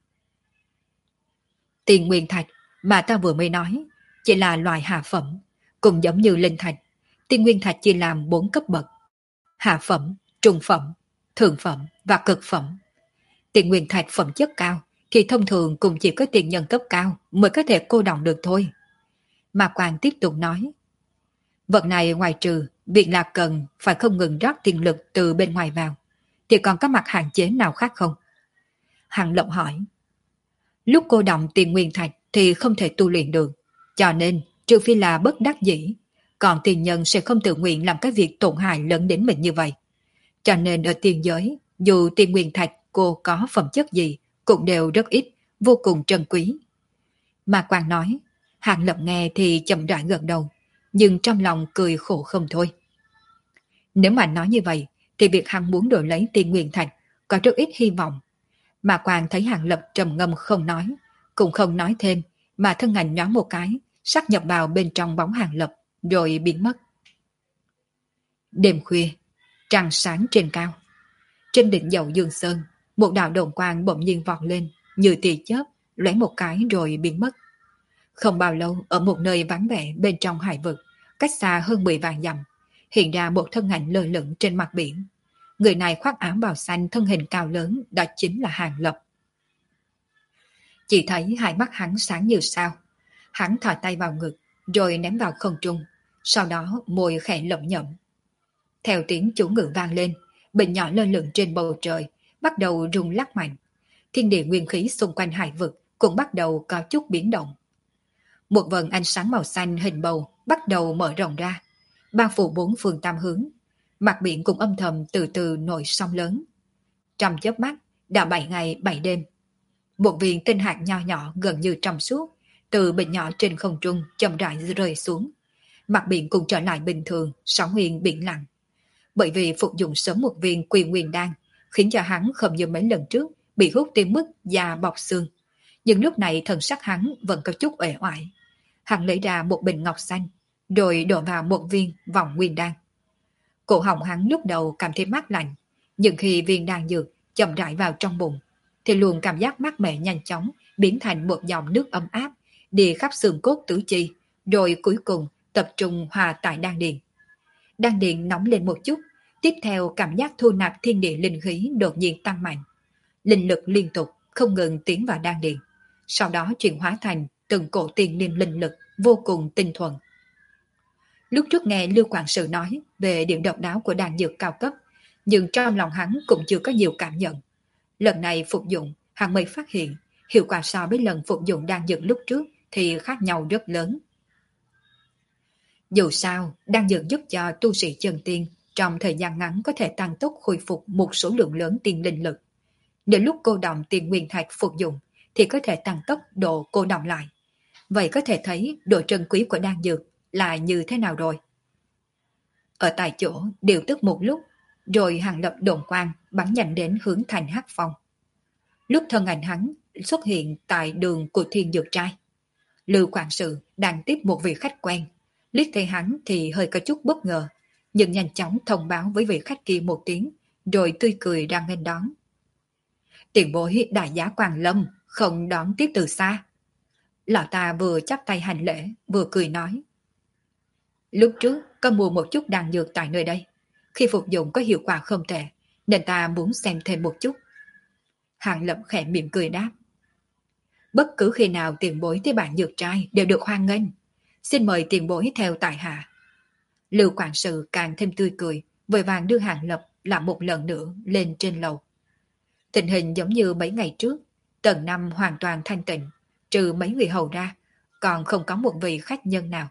Tiền Nguyên Thạch mà ta vừa mới nói chỉ là loại hạ phẩm, cũng giống như linh thạch. Tiền Nguyên Thạch chia làm 4 cấp bậc: hạ phẩm, trung phẩm, thượng phẩm và cực phẩm. Tiền Nguyên Thạch phẩm chất cao thì thông thường cũng chỉ có tiền nhân cấp cao mới có thể cô đọng được thôi. Mà Quang tiếp tục nói. Vật này ngoài trừ việc là cần phải không ngừng rót tiền lực từ bên ngoài vào, thì còn có mặt hạn chế nào khác không? Hàng Lập hỏi. Lúc cô đọng Tiền Nguyên Thạch thì không thể tu luyện được, cho nên trừ phi là bất đắc dĩ, còn tiền nhân sẽ không tự nguyện làm cái việc tổn hại lớn đến mình như vậy. Cho nên ở tiền giới, dù Tiền Nguyên Thạch cô có phẩm chất gì cũng đều rất ít, vô cùng trân quý. Mà Quang nói. Hàng Lập nghe thì chậm rãi gật đầu, nhưng trong lòng cười khổ không thôi. Nếu mà nói như vậy, thì việc hắn muốn đổi lấy Tiền Nguyên Thạch có rất ít hy vọng. Mà Quang thấy Hàng Lập trầm ngâm không nói, cũng không nói thêm, mà thân ảnh nhoáng một cái, sát nhập vào bên trong bóng Hàng Lập, rồi biến mất. Đêm khuya, trăng sáng trên cao. Trên đỉnh dậu Dương Sơn, một đạo đồn quang bỗng nhiên vọt lên, như tia chớp, lóe một cái rồi biến mất. Không bao lâu, ở một nơi vắng vẻ bên trong hải vực, cách xa hơn 10 vạn dặm, hiện ra một thân ảnh lơ lửng trên mặt biển. Người này khoác áo bào xanh, thân hình cao lớn, đó chính là Hàng Lập. Chỉ thấy hai mắt hắn sáng như sao. Hắn thò tay vào ngực, rồi ném vào không trung, sau đó môi khẽ lẩm nhẩm. Theo tiếng chú ngữ vang lên, bình nhỏ lơ lửng trên bầu trời, bắt đầu rung lắc mạnh. Thiên địa nguyên khí xung quanh hải vực cũng bắt đầu có chút biến động. Một vầng ánh sáng màu xanh hình bầu bắt đầu mở rộng ra, bao phủ 4 phương tam hướng. Mặt biển cũng âm thầm từ từ nổi sóng lớn. Trong chớp mắt, đã 7 ngày 7 đêm. Một viên tinh hạt nho nhỏ gần như trong suốt, từ bình nhỏ trên không trung chậm rãi rơi xuống. Mặt biển cũng trở lại bình thường, sóng yên biển lặng. bởi vì phục dụng sớm một viên Quy Nguyên đan, khiến cho hắn không như mấy lần trước bị hút tới mức da bọc xương. Nhưng lúc này thần sắc hắn vẫn có chút uể oải. Hắn lấy ra một bình ngọc xanh, rồi đổ vào một viên vòng nguyên đan. Cổ họng hắn lúc đầu cảm thấy mát lạnh, nhưng khi viên đan dược chậm rãi vào trong bụng, thì luồng cảm giác mát mẻ nhanh chóng biến thành một dòng nước ấm áp, đi khắp xương cốt tứ chi, rồi cuối cùng tập trung hòa tại đan điền. Đan điền nóng lên một chút, tiếp theo cảm giác thu nạp thiên địa linh khí đột nhiên tăng mạnh. Linh lực liên tục không ngừng tiến vào đan điền, sau đó chuyển hóa thành từng cổ tiền niệm linh lực vô cùng tinh thuần. Lúc trước nghe Lưu Quản sự nói về điểm độc đáo của đan dược cao cấp, nhưng trong lòng hắn cũng chưa có nhiều cảm nhận. Lần này phục dụng, hắn mới phát hiện hiệu quả so với lần phục dụng đan dược lúc trước thì khác nhau rất lớn. Dù sao, đan dược giúp cho tu sĩ chân tiên trong thời gian ngắn có thể tăng tốc khôi phục một số lượng lớn tiên linh lực. Nếu lúc cô động tiền nguyên thạch phục dụng thì có thể tăng tốc độ cô động lại. Vậy có thể thấy độ trân quý của đan dược là như thế nào rồi. Ở tại chỗ điều tức một lúc, rồi Hàng Lập độn quang bắn nhanh đến hướng thành Hắc Phong. Lúc thân ảnh hắn xuất hiện tại đường của Thiên Dược Trai, Lưu quản sự đang tiếp một vị khách quen, liếc thấy hắn thì hơi có chút bất ngờ, nhưng nhanh chóng thông báo với vị khách kia một tiếng, rồi tươi cười đang nghênh đón. Tiền bối đại giá Quang Lâm, không đón tiếp từ xa. Lão ta vừa chắp tay hành lễ, vừa cười nói. Lúc trước có mua một chút đan dược tại nơi đây, khi phục dụng có hiệu quả không tệ, nên ta muốn xem thêm một chút. Hàng Lập khẽ mỉm cười đáp. Bất cứ khi nào tiền bối tới bản dược trai đều được hoan nghênh. Xin mời tiền bối theo tại hạ. Lưu quản sự càng thêm tươi cười, vội vàng đưa Hàng Lập làm một lần nữa lên trên lầu. Tình hình giống như mấy ngày trước, tầng 5 hoàn toàn thanh tịnh, trừ mấy người hầu ra, còn không có một vị khách nhân nào.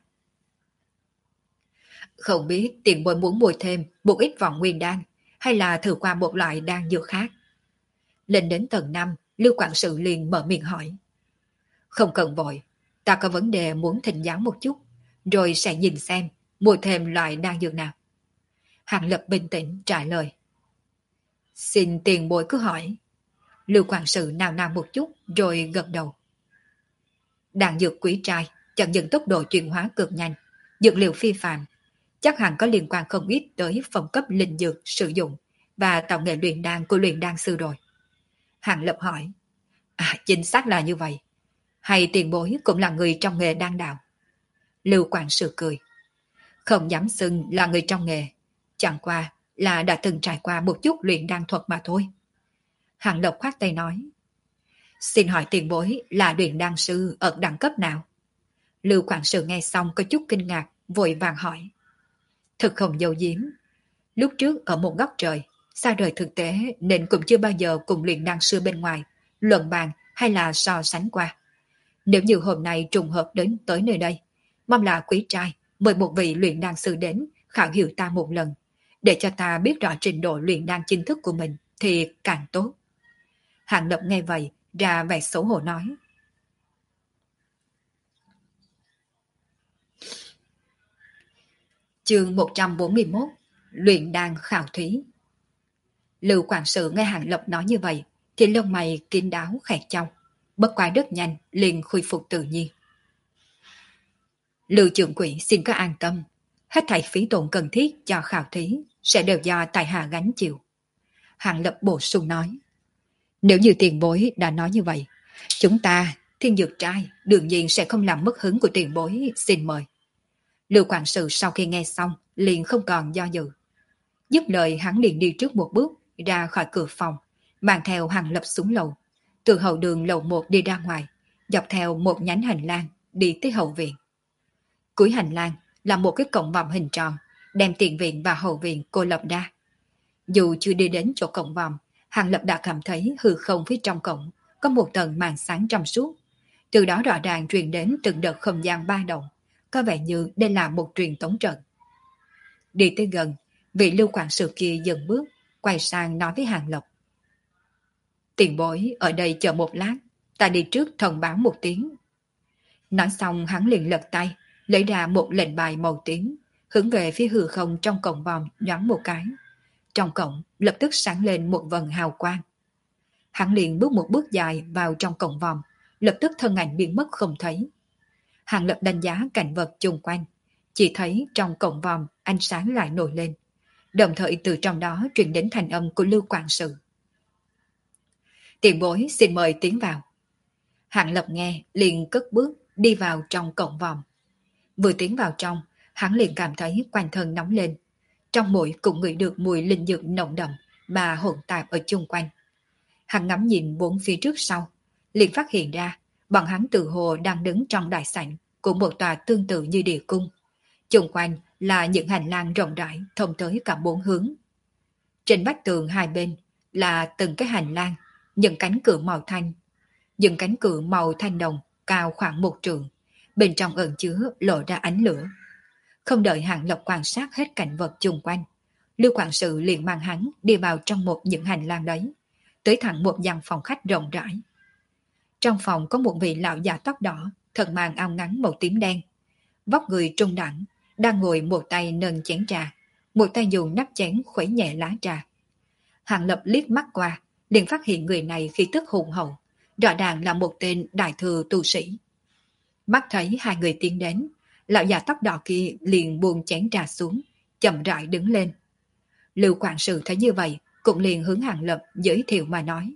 Không biết tiền bối muốn mua thêm một ít vọng nguyên đan, hay là thử qua một loại đan dược khác. Lên đến tầng 5, Lưu quản sự liền mở miệng hỏi. Không cần vội, ta có vấn đề muốn thỉnh giáo một chút, rồi sẽ nhìn xem mua thêm loại đan dược nào. Hàng Lập bình tĩnh trả lời. Xin tiền bối cứ hỏi. Lưu quản sự nào nào một chút rồi gật đầu. Đan dược quý trai chẳng những tốc độ chuyển hóa cực nhanh, dược liệu phi phàm, chắc hẳn có liên quan không ít tới phẩm cấp linh dược sử dụng và tạo nghệ luyện đan của luyện đan sư rồi. Hàng Lập hỏi. Chính xác là như vậy. Hay tiền bối cũng là người trong nghề đan đạo? Lưu quản sự cười. Không dám xưng là người trong nghề, chẳng qua là đã từng trải qua một chút luyện đan thuật mà thôi. Hàng Lập khoát tay nói. Xin hỏi tiền bối là luyện đan sư ở đẳng cấp nào? Lưu quản sự nghe xong có chút kinh ngạc, vội vàng hỏi. Thực không giấu giếm. Lúc trước ở một góc trời, xa rời thực tế nên cũng chưa bao giờ cùng luyện đan sư bên ngoài luận bàn hay là so sánh qua. Nếu như hôm nay trùng hợp đến tới nơi đây, mong là quý trai mời một vị luyện đan sư đến khảo hiểu ta một lần, để cho ta biết rõ trình độ luyện đan chính thức của mình thì càng tốt. Hàng Lập nghe vậy ra vẻ xấu hổ nói. Chương 141, luyện đan khảo thí. Lưu quản sự nghe Hàng Lập nói như vậy thì lông mày kín đáo khẽ chau, bất quá rất nhanh liền khôi phục tự nhiên. Lưu trưởng quỹ xin có an tâm, hết thảy phí tổn cần thiết cho khảo thí sẽ đều do tại hạ gánh chịu. Hàng Lập bổ sung nói. Nếu như tiền bối đã nói như vậy, chúng ta, Thiên Dược Trai, đương nhiên sẽ không làm mất hứng của tiền bối, xin mời. Lưu quản sự sau khi nghe xong, liền không còn do dự. Dứt lời hắn liền đi trước một bước, ra khỏi cửa phòng, mang theo Hàng Lập xuống lầu. Từ hậu đường lầu 1 đi ra ngoài, dọc theo một nhánh hành lang, đi tới hậu viện. Cuối hành lang là một cái cổng vòm hình tròn, đem tiền viện và hậu viện cô lập ra. Dù chưa đi đến chỗ cổng vòm, Hàng Lập đã cảm thấy hư không phía trong cổng có một tầng màn sáng trong suốt. Từ đó rõ ràng truyền đến từng đợt không gian ba động, có vẻ như đây là một truyền tống trận. Đi tới gần, vị Lưu quản sự kia dừng bước, quay sang nói với Hàng Lập. Tiền bối ở đây chờ một lát, ta đi trước thông báo một tiếng. Nói xong hắn liền lật tay, lấy ra một lệnh bài màu tím, hướng về phía hư không trong cổng vòm nhoáng một cái. Trong cổng lập tức sáng lên một vầng hào quang. Hắn liền bước một bước dài vào trong cổng vòm, lập tức thân ảnh biến mất không thấy. Hàng Lập đánh giá cảnh vật chung quanh, chỉ thấy trong cổng vòm ánh sáng lại nổi lên, đồng thời từ trong đó truyền đến thanh âm của Lưu Quản sự. Tiền bối xin mời tiến vào. Hàng Lập nghe liền cất bước đi vào trong cổng vòm. Vừa tiến vào trong, hắn liền cảm thấy quanh thân nóng lên. Trong mũi cũng ngửi được mùi linh dược nồng đậm mà hỗn tạp ở chung quanh. Hắn ngắm nhìn bốn phía trước sau, liền phát hiện ra bọn hắn tự hồ đang đứng trong đại sảnh của một tòa tương tự như địa cung. Chung quanh là những hành lang rộng rãi thông tới cả bốn hướng. Trên vách tường hai bên là từng cái hành lang, những cánh cửa màu thanh. Những cánh cửa màu thanh đồng cao khoảng 1 trượng, bên trong ẩn chứa lộ ra ánh lửa. Không đợi Hàng Lập quan sát hết cảnh vật chung quanh, Lưu Quản sự liền mang hắn đi vào trong một những hành lang đấy, tới thẳng một gian phòng khách rộng rãi. Trong phòng có một vị lão già tóc đỏ, thân mang áo ngắn màu tím đen, vóc người trung đẳng, đang ngồi một tay nâng chén trà, một tay dùng nắp chén khuấy nhẹ lá trà. Hàng Lập liếc mắt qua, liền phát hiện người này khí tức hùng hậu, rõ ràng là một tên đại thừa tu sĩ. Mắt thấy hai người tiến đến, lão già tóc đỏ kia liền buông chén trà xuống, chậm rãi đứng lên. Lưu quản sự thấy như vậy, cũng liền hướng Hàng Lập giới thiệu mà nói.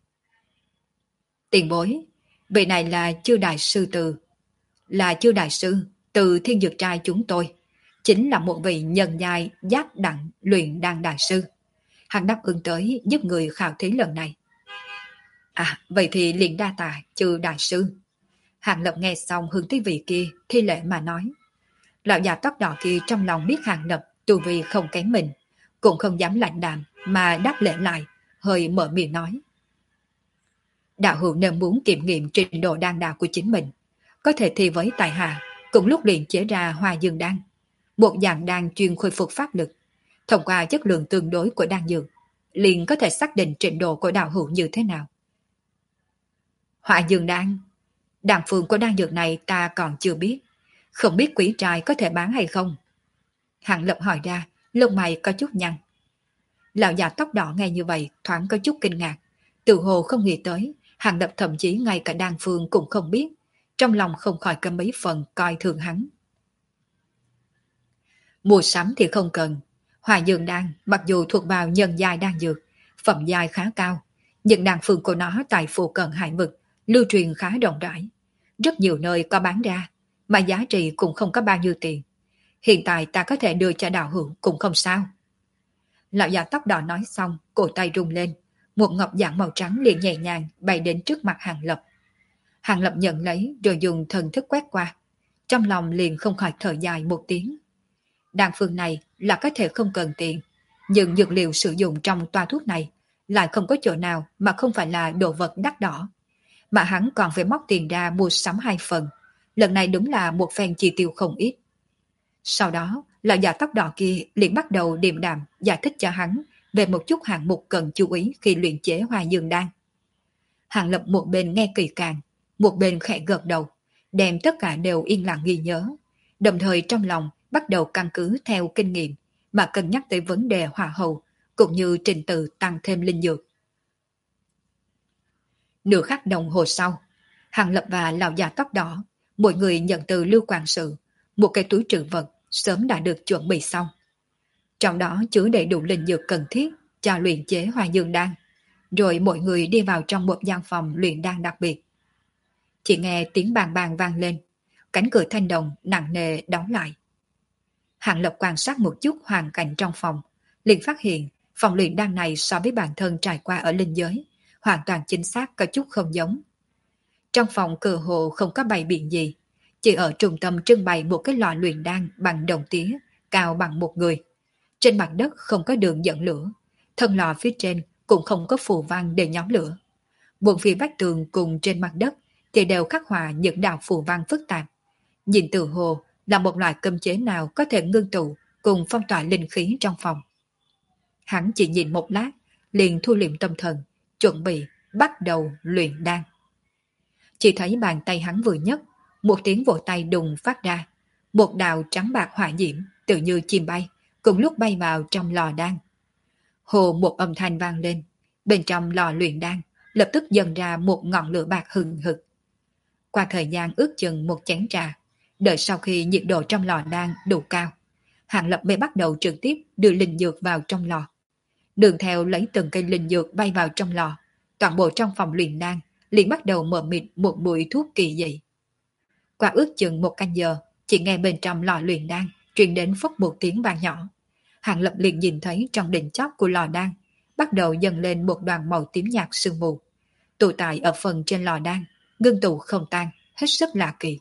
Tiền bối, vị này là Chư Đại Sư Chư Đại Sư từ Thiên Dược Trai chúng tôi, chính là một vị nhân giai giác đẳng luyện đan đại sư. Hắn đáp ứng tới giúp người khảo thí lần này. À, vậy thì liền đa tạ Chư Đại Sư. Hàng Lập nghe xong hướng tới vị kia thi lễ mà nói. Lão già tóc đỏ kia trong lòng biết Hàng Lập tu vi không kém mình, cũng không dám lạnh đạm mà đáp lễ lại, hơi mở miệng nói. Đạo hữu nên muốn kiểm nghiệm trình độ đan đạo của chính mình, có thể thi với tài hạ, cùng lúc luyện chế ra Hoa Dương đan, một dạng đan chuyên khôi phục pháp lực. Thông qua chất lượng tương đối của đan dược, liền có thể xác định trình độ của đạo hữu như thế nào. Hoa Dương đan, đan phương của đan dược này ta còn chưa biết, không biết quỷ trai có thể bán hay không. Hàng Lập hỏi ra, lông mày có chút nhăn. Lão già tóc đỏ nghe như vậy thoáng có chút kinh ngạc, tự hồ không nghĩ tới Hàng Lập thậm chí ngay cả đan phương cũng không biết, trong lòng không khỏi có mấy phần coi thường hắn. Mua sắm thì không cần, Hoa Dương đan mặc dù thuộc vào nhân giai đan dược, phẩm giai khá cao, nhưng đan phương của nó tại phụ cận hải vực lưu truyền khá rộng rãi, rất nhiều nơi có bán ra, mà giá trị cũng không có bao nhiêu tiền. Hiện tại ta có thể đưa cho đạo hữu cũng không sao. Lão già tóc đỏ nói xong, cổ tay rung lên, một ngọc dạng màu trắng liền nhẹ nhàng bay đến trước mặt Hàng Lập. Hàng Lập nhận lấy rồi dùng thần thức quét qua, trong lòng liền không khỏi thở dài một tiếng. Đan phương này là có thể không cần tiền, nhưng dược liệu sử dụng trong toa thuốc này lại không có chỗ nào mà không phải là đồ vật đắt đỏ, mà hắn còn phải móc tiền ra mua sắm 2 phần. Lần này đúng là một phen chi tiêu không ít. Sau đó, lão già tóc đỏ kia liền bắt đầu điềm đạm giải thích cho hắn về một chút hạng mục cần chú ý khi luyện chế Hoa Dương đan. Hàng Lập một bên nghe kỳ càng, một bên khẽ gật đầu, đem tất cả đều yên lặng ghi nhớ, đồng thời trong lòng bắt đầu căn cứ theo kinh nghiệm mà cân nhắc tới vấn đề hỏa hậu cũng như trình tự tăng thêm linh dược. Nửa khắc đồng hồ sau, Hàng Lập và lão già tóc đỏ mỗi người nhận từ Lưu quản sự một cái túi trữ vật sớm đã được chuẩn bị xong. Trong đó chứa đầy đủ linh dược cần thiết cho luyện chế Hoa Dương đan, rồi mọi người đi vào trong một gian phòng luyện đan đặc biệt. Chỉ nghe tiếng bàng bàng vang lên, cánh cửa thanh đồng nặng nề đóng lại. Hàng Lập quan sát một chút hoàn cảnh trong phòng, liền phát hiện phòng luyện đan này so với bản thân trải qua ở linh giới hoàn toàn chính xác có chút không giống. Trong phòng cơ hồ không có bày biện gì, chỉ ở trung tâm trưng bày một cái lò luyện đan bằng đồng tía, cao bằng một người. Trên mặt đất không có đường dẫn lửa, thân lò phía trên cũng không có phù văn để nhóm lửa. Bốn phía vách tường cùng trên mặt đất thì đều khắc họa những đạo phù văn phức tạp. Nhìn từ hồ là một loại cấm chế nào có thể ngưng tụ cùng phong tỏa linh khí trong phòng. Hắn chỉ nhìn một lát, liền thu liệm tâm thần, chuẩn bị bắt đầu luyện đan. Chỉ thấy bàn tay hắn vừa nhấc, một tiếng vỗ tay đùng phát ra, một đạo trắng bạc hỏa diễm tự như chim bay, cùng lúc bay vào trong lò đan. Hồ một âm thanh vang lên, bên trong lò luyện đan lập tức dần ra một ngọn lửa bạc hừng hực. Qua thời gian ước chừng một chén trà, đợi sau khi nhiệt độ trong lò đan đủ cao, Hàng Lập mới bắt đầu trực tiếp đưa linh dược vào trong lò. Đường theo lấy từng cây linh dược bay vào trong lò, toàn bộ trong phòng luyện đan liền bắt đầu mờ mịt một mùi thuốc kỳ dị. Qua ước chừng một canh giờ, chỉ nghe bên trong lò luyện đan truyền đến phốc một tiếng vang nhỏ. Hàng Lập liền nhìn thấy trong đỉnh chóp của lò đan bắt đầu dần lên một đoàn màu tím nhạt sương mù, tụ tại ở phần trên lò đan, ngưng tụ không tan, hết sức lạ kỳ.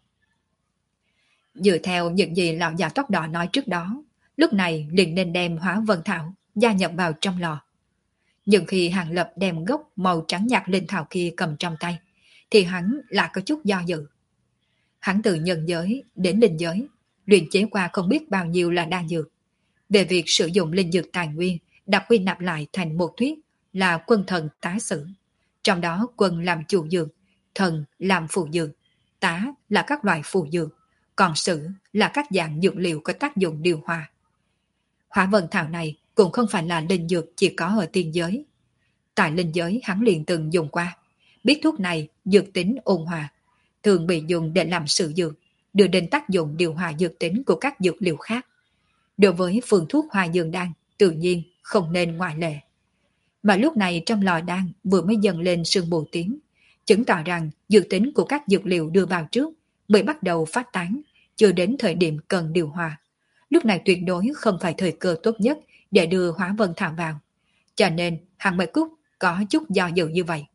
Dựa theo những gì lão già tóc đỏ nói trước đó, lúc này liền nên đem Hóa Vân Thảo gia nhập vào trong lò. Nhưng khi Hàng Lập đem gốc màu trắng nhạt linh thảo kia cầm trong tay, thì hắn lại có chút do dự. Hắn từ nhân giới đến linh giới, luyện chế qua không biết bao nhiêu là đan dược. Về việc sử dụng linh dược tài nguyên đã quy nạp lại thành một thuyết là quân thần tá sử. Trong đó quân làm chủ dược, thần làm phụ dược, tá là các loại phụ dược, còn sử là các dạng dược liệu có tác dụng điều hòa. Hỏa vân thảo này cũng không phải là linh dược chỉ có ở tiên giới. Tại linh giới hắn liền từng dùng qua, biết thuốc này dược tính ôn hòa, thường bị dùng để làm sự dược, đưa đến tác dụng điều hòa dược tính của các dược liệu khác. Đối với phương thuốc hoa dương đan, tự nhiên không nên ngoại lệ. Mà lúc này trong lò đan vừa mới dần lên sương mù tím, chứng tỏ rằng dược tính của các dược liệu đưa vào trước mới bắt đầu phát tán, chưa đến thời điểm cần điều hòa. Lúc này tuyệt đối không phải thời cơ tốt nhất để đưa Hóa Vân Thảo vào. Cho nên Hàng Mây Cúc có chút do dự như vậy.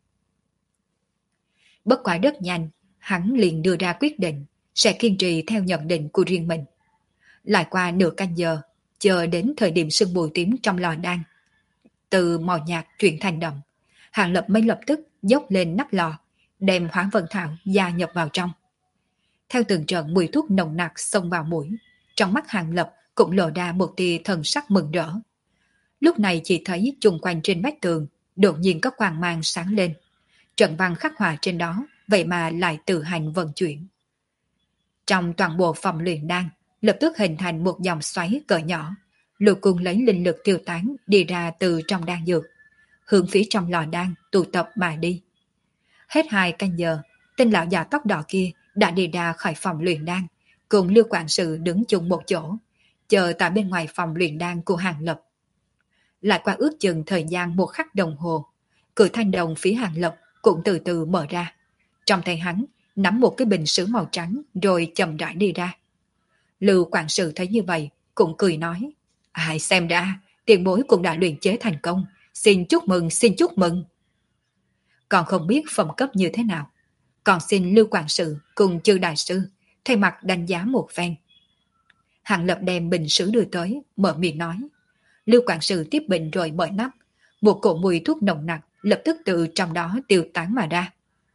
Bất quá rất nhanh, hắn liền đưa ra quyết định sẽ kiên trì theo nhận định của riêng mình. Lại qua nửa canh giờ, chờ đến thời điểm sương mù tím trong lò đan từ màu nhạt chuyển thành đậm, Hàng Lập mới lập tức dốc lên nắp lò, đem Hóa Vân Thảo gia nhập vào trong. Theo từng trận mùi thuốc nồng nặc xông vào mũi, trong mắt Hàng Lập cũng lộ ra một tia thần sắc mừng rỡ. Lúc này chỉ thấy chung quanh trên vách tường đột nhiên có quang mang sáng lên. Trận văn khắc họa trên đó vậy mà lại tự hành vận chuyển. Trong toàn bộ phòng luyện đan lập tức hình thành một dòng xoáy cỡ nhỏ, lôi cung lấy linh lực tiêu tán đi ra từ trong đan dược, hướng phía trong lò đan tụ tập mà đi. Hết 2 canh giờ, tên lão già tóc đỏ kia đã đi ra khỏi phòng luyện đan, cùng Lưu quản sự đứng chung một chỗ, chờ tại bên ngoài phòng luyện đan của Hàng Lập. Lại qua ước chừng thời gian 1 khắc đồng hồ, cửa thanh đồng phía Hàng Lập cũng từ từ mở ra. Trong tay hắn nắm một cái bình sứ màu trắng rồi chậm rãi đi ra. Lưu quản sự thấy như vậy cũng cười nói: ai xem đã, tiền bối cũng đã luyện chế thành công, xin chúc mừng, xin chúc mừng. Còn không biết phẩm cấp như thế nào, còn xin Lưu quản sự cùng chư đại sư thay mặt đánh giá một phen. Hàng Lập đem bình sứ đưa tới, mở miệng nói. Lưu quản sự tiếp bình rồi mở nắp, một cỗ mùi thuốc nồng nặc lập tức từ trong đó tiêu tán mà ra.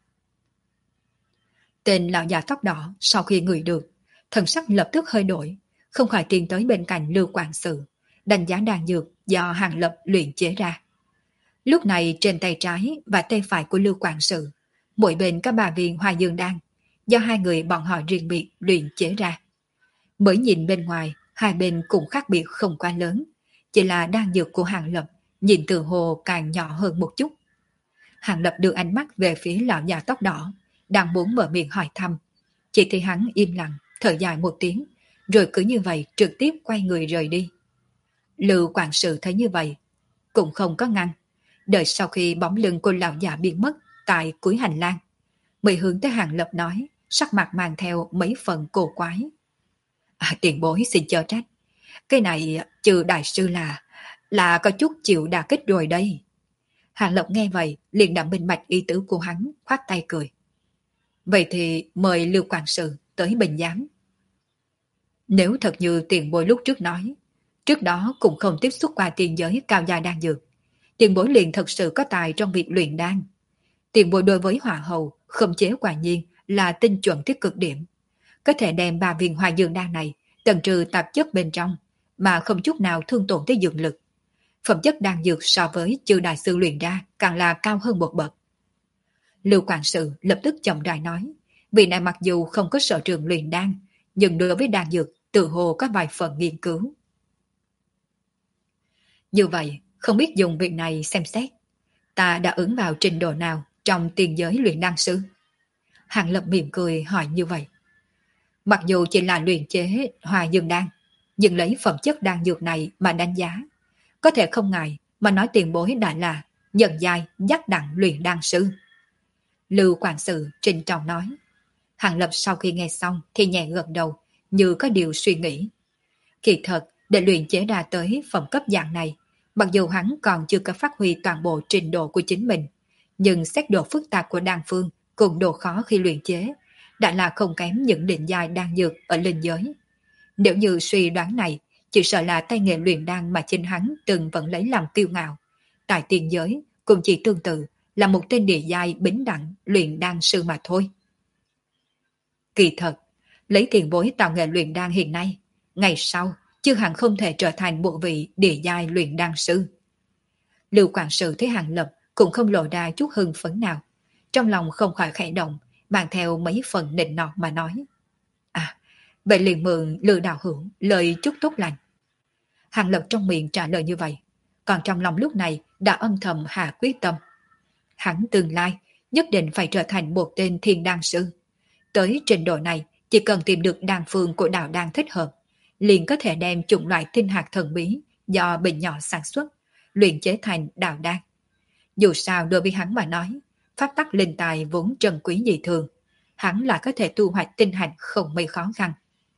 Tên lão già tóc đỏ sau khi ngửi được, thần sắc lập tức hơi đổi, không khỏi tiến tới bên cạnh Lưu quản sự, đánh giá đan dược do Hàng Lập luyện chế ra. Lúc này trên tay trái và tay phải của Lưu quản sự, mỗi bên có 3 viên hoa dương đan, do 2 người bọn họ riêng biệt luyện chế ra. Mới nhìn bên ngoài, 2 bên cũng khác biệt không quá lớn, chỉ là đan dược của Hàng Lập nhìn từ hồ càng nhỏ hơn một chút. Hàng Lập đưa ánh mắt về phía lão già tóc đỏ, đang muốn mở miệng hỏi thăm, chỉ thấy hắn im lặng, thở dài một tiếng, rồi cứ như vậy trực tiếp quay người rời đi. Lưu quản sự thấy như vậy, cũng không có ngăn, đợi sau khi bóng lưng của lão già biến mất tại cuối hành lang, mới hướng tới Hàng Lập nói, sắc mặt mang theo mấy phần cổ quái. Tiền bối xin chớ trách, cái này trừ đại sư là có chút chịu đả kích rồi đây. Hàng Lập nghe vậy liền đã minh bạch ý tứ của hắn, khoát tay cười. Vậy thì mời Lưu quản sự tới bình giám. Nếu thật như tiền bối lúc trước nói, trước đó cũng không tiếp xúc qua tiền giới cao gia đan dược, tiền bối liền thật sự có tài trong việc luyện đan. Tiền bối đối với hỏa hầu khống chế quả nhiên là tinh chuẩn thiết cực điểm, có thể đem 3 viên hoa dương đan này tận trừ tạp chất bên trong mà không chút nào thương tổn tới dược lực. Phẩm chất đan dược so với chư đại sư luyện ra càng là cao hơn một bậc. Lưu quản sự lập tức chậm rãi nói, vị này mặc dù không có sở trường luyện đan, nhưng đối với đan dược tự hồ có vài phần nghiên cứu. Như vậy, không biết dùng việc này xem xét, ta đã ứng vào trình độ nào trong tiền giới luyện đan sư? Hàng Lập mỉm cười hỏi như vậy. Mặc dù chỉ là luyện chế hòa dương đan, nhưng lấy phẩm chất đan dược này mà đánh giá, có thể không ngại mà nói tiền bối đã là nhân giai dắt đặng luyện đan sư. Lưu quản sự trịnh trọng nói. Hàng Lập sau khi nghe xong thì nhẹ gật đầu, như có điều suy nghĩ. Kỳ thật, để luyện chế ra tới phẩm cấp dạng này, mặc dù hắn còn chưa có phát huy toàn bộ trình độ của chính mình, nhưng xét độ phức tạp của đan phương cùng độ khó khi luyện chế, đã là không kém những định giai đan dược ở linh giới. Nếu như suy đoán này, chỉ sợ là tay nghề luyện đan mà chính hắn từng vẫn lấy làm kiêu ngạo. Tại tiền giới, cũng chỉ tương tự là một tên địa giai bính đẳng luyện đan sư mà thôi. Kỳ thật, lấy tiền bối tạo nghệ luyện đan hiện nay, ngày sau, chưa hẳn không thể trở thành một vị địa giai luyện đan sư. Lưu quản sự thấy Hàng Lập cũng không lộ ra chút hưng phấn nào. Trong lòng không khỏi khẽ động, mang theo mấy phần nịnh nọt mà nói. À, vậy liền mượn Lưu đạo hữu lời chúc tốt lành. Hàng Lập trong miệng trả lời như vậy, còn trong lòng lúc này đã âm thầm hạ quyết tâm. Hắn tương lai nhất định phải trở thành một tên thiên đan sư. Tới trình độ này, chỉ cần tìm được đan phương của đạo đan thích hợp, liền có thể đem chủng loại tinh hạt thần bí do bình nhỏ sản xuất, luyện chế thành đạo đan. Dù sao đối với hắn mà nói, pháp tắc linh tài vốn trân quý dị thường, hắn là có thể tu hoạch tinh hạt không mấy khó khăn.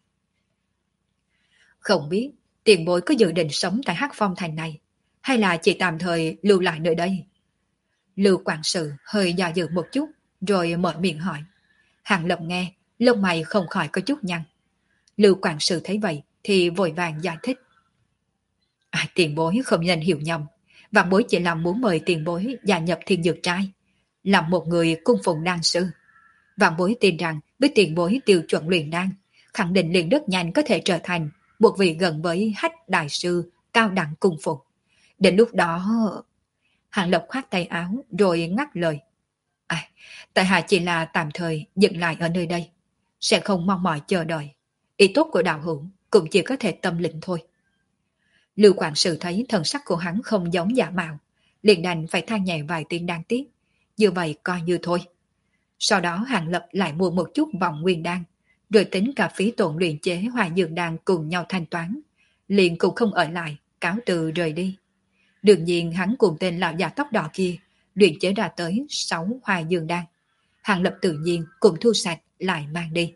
Không biết tiền bối có dự định sống tại Hắc Phong thành này, hay là chỉ tạm thời lưu lại nơi đây? Lưu quản sự hơi do dự một chút, rồi mở miệng hỏi. Hàng Lập nghe, lông mày không khỏi có chút nhăn. Lưu quản sự thấy vậy thì vội vàng giải thích. Tiền bối không nên hiểu nhầm, vạn bối chỉ là muốn mời tiền bối gia nhập thiên dược trai, làm một người cung phụng đan sư. Vạn bối tin rằng với tiền bối tiêu chuẩn luyện đan, khẳng định liền rất nhanh có thể trở thành một vị gần với Hách đại sư cao đẳng cung phục. Đến lúc đó... Hàng Lập khoát tay áo rồi ngắt lời. Tại hạ chỉ là tạm thời dừng lại ở nơi đây, sẽ không mong mỏi chờ đợi. Ý tốt của đạo hữu cũng chỉ có thể tâm lĩnh thôi. Lưu quản sự thấy thần sắc của hắn không giống giả mạo, liền đành phải than nhẹ vài tiếng đáng tiếc. Như vậy coi như thôi. Sau đó Hàng Lập lại mua một chút vòng nguyên đan, rồi tính cả phí tổn luyện chế hòa dương đan cùng nhau thanh toán. Liền cũng không ở lại, cáo từ rời đi. Đương nhiên hắn cùng tên lão già tóc đỏ kia luyện chế ra tới 6 hòa dương đan. Hàng Lập tự nhiên cũng thu sạch lại mang đi.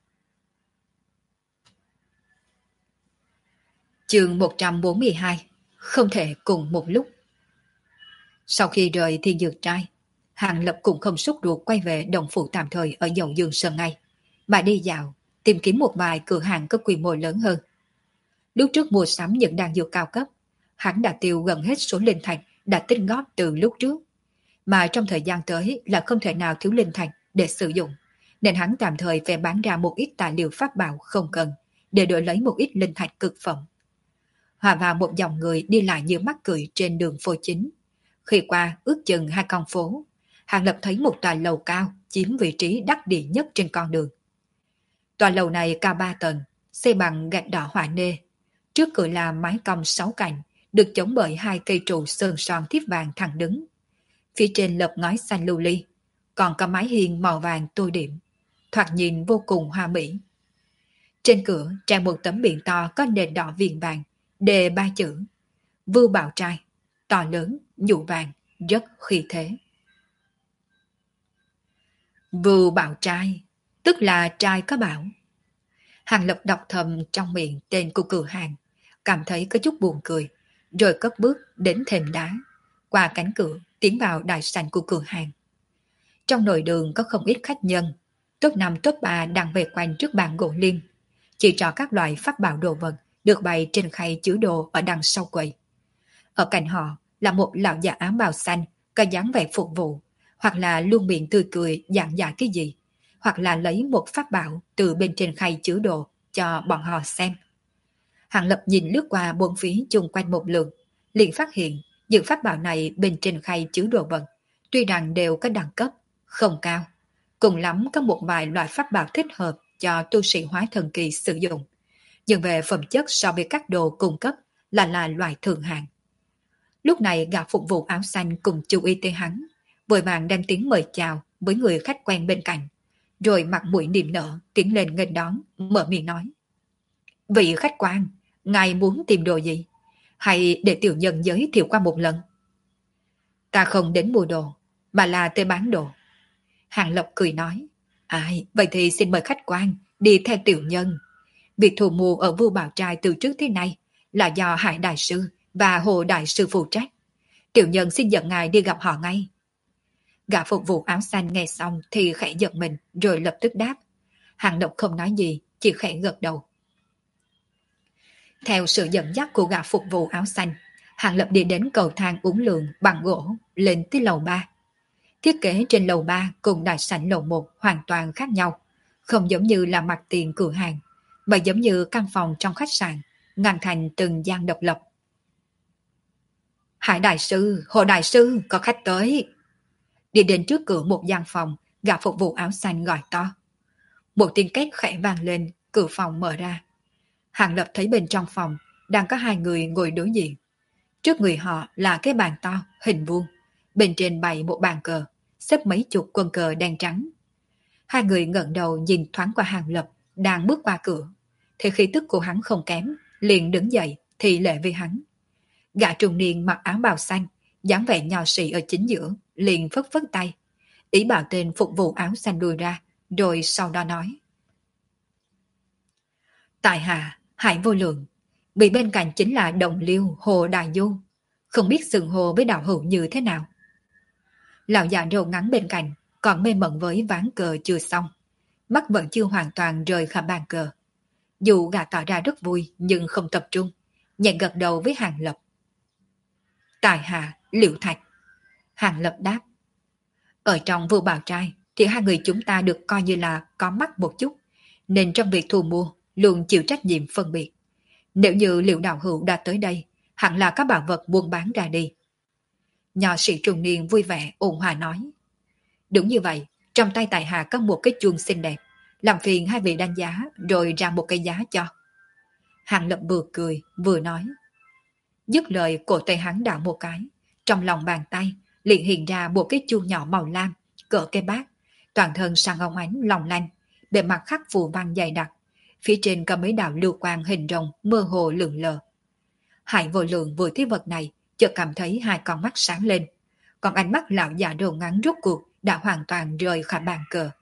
Chương 142. Không thể cùng một lúc. Sau khi rời thiên dược trai, Hàng Lập cũng không xúc ruột quay về đồng phủ tạm thời ở Dầu Dương Sơn ngay, mà đi dạo, tìm kiếm một vài cửa hàng có quy mô lớn hơn. Lúc trước mua sắm những đan dược cao cấp, hắn đã tiêu gần hết số linh thạch đã tích góp từ lúc trước. Mà trong thời gian tới là không thể nào thiếu linh thạch để sử dụng, nên hắn tạm thời phải bán ra một ít tài liệu pháp bảo không cần, để đổi lấy một ít linh thạch cực phẩm. Hòa vào một dòng người đi lại như mắc cười trên đường phố chính. Khi qua ước chừng 2 con phố, Hàng Lập thấy một tòa lầu cao chiếm vị trí đắc địa nhất trên con đường. Tòa lầu này cao 3 tầng, xây bằng gạch đỏ họa nê. Trước cửa là mái cong 6 cạnh, được chống bởi 2 cây trụ sơn son thiếp vàng thẳng đứng. Phía trên lợp ngói xanh lưu ly, còn có mái hiên màu vàng tô điểm, thoạt nhìn vô cùng hoa mỹ. Trên cửa treo một tấm biển to có nền đỏ viền vàng, đề 3 chữ Vưu Bảo Trai, to lớn, nhũ vàng, rất khí thế. Vưu Bảo Trai, tức là trai có bảo. Hàng Lập đọc thầm trong miệng tên của cửa hàng, cảm thấy có chút buồn cười, rồi cất bước đến thềm đá, qua cánh cửa tiến vào đại sảnh của cửa hàng. Trong nội đường có không ít khách nhân, top 5 top 3 đang về quanh trước bàn gỗ lim, chỉ trò các loại pháp bảo đồ vật được bày trên khay chứa đồ ở đằng sau quầy. Ở cạnh họ là một lão già áo bào xanh, có dáng vẻ phục vụ, hoặc là luôn miệng tươi cười giảng giải cái gì, hoặc là lấy một pháp bảo từ bên trên khay chứa đồ cho bọn họ xem. Hàng Lập nhìn lướt qua bốn phía chung quanh một lượt, liền phát hiện những pháp bảo này bên trên khay chứa đồ vật, tuy rằng đều có đẳng cấp, không cao, cùng lắm có một vài loại pháp bảo thích hợp cho tu sĩ hóa thần kỳ sử dụng. nhưng về phẩm chất so với các đồ cung cấp là loại thượng hạng. Lúc này gã phục vụ áo xanh cùng chú ý tới hắn, vội vàng đem tiếng mời chào với người khách quen bên cạnh, rồi mặt mũi niềm nở tiến lên nghênh đón, mở miệng nói: Vị khách quan, ngài muốn tìm đồ gì? Hay để tiểu nhân giới thiệu qua một lần? Ta không đến mua đồ, mà là tới bán đồ. Hàng Lộc cười nói: Ai, vậy thì xin mời khách quan đi theo tiểu nhân. Việc thu mua ở Vưu Bảo Trai từ trước thế này là do Hải Đại Sư và Hồ Đại Sư phụ trách. Tiểu nhân xin dẫn ngài đi gặp họ ngay. Gã phục vụ áo xanh nghe xong thì khẽ giật mình rồi lập tức đáp. Hàng Lộc không nói gì, chỉ khẽ gật đầu. Theo sự dẫn dắt của gã phục vụ áo xanh, Hàng Lập đi đến cầu thang uốn lượn bằng gỗ lên tới lầu 3. Thiết kế trên lầu 3 cùng đại sảnh lầu 1 hoàn toàn khác nhau, không giống như là mặt tiền cửa hàng, mà giống như căn phòng trong khách sạn, ngăn thành từng gian độc lập. Hải Đại Sư, Hồ Đại Sư, có khách tới. Đi đến trước cửa một gian phòng, gã phục vụ áo xanh gọi to. Một tiếng két khẽ vang lên, cửa phòng mở ra. Hàng Lập thấy bên trong phòng đang có hai người ngồi đối diện. Trước người họ là cái bàn to, hình vuông. Bên trên bày một bàn cờ, xếp mấy chục quân cờ đen trắng. Hai người ngẩng đầu nhìn thoáng qua Hàng Lập đang bước qua cửa. Thì khí tức của hắn không kém, liền đứng dậy thì lệ với hắn. Gã trung niên mặc áo bào xanh, dáng vẻ nho sĩ ở chính giữa, liền phất phất tay. Ý bảo tên phục vụ áo xanh lùi ra, rồi sau đó nói. Tại hạ, Hải Vô Lượng, bị bên cạnh chính là đồng liêu Hồ Đại Du, không biết xưng hô với đạo hữu như thế nào. Lão già râu ngắn bên cạnh, còn mê mẩn với ván cờ chưa xong, mắt vẫn chưa hoàn toàn rời khỏi bàn cờ. Dù gã tỏ ra rất vui nhưng không tập trung, nhẹ gật đầu với Hàng Lập. Tại hạ, Liễu Thạch. Hàng Lập đáp. Ở trong Vưu Bảo Trai thì hai người chúng ta được coi như là có mắt một chút, nên trong việc thu mua luôn chịu trách nhiệm phân biệt. Nếu như Liễu đạo hữu đã tới đây, hẳn là các bảo vật buôn bán ra đi. Nho sĩ trung niên vui vẻ ôn hòa nói. Đúng như vậy, trong tay tại hạ có một cái chuông xinh đẹp, làm phiền hai vị đánh giá rồi ra một cái giá cho. Hàng Lập vừa cười vừa nói. Dứt lời cổ tay hắn đảo một cái, trong lòng bàn tay liền hiện ra một cái chuông nhỏ màu lam, cỡ cái bát, toàn thân sáng óng ánh long lanh, bề mặt khắc phù văn dày đặc, phía trên có mấy đạo lưu quang hình rồng mơ hồ lượn lờ. Hải Vô Lượng vừa thấy vật này, chợt cảm thấy hai con mắt sáng lên, còn ánh mắt lão già đầu ngắn rốt cuộc đã hoàn toàn rời khỏi bàn cờ.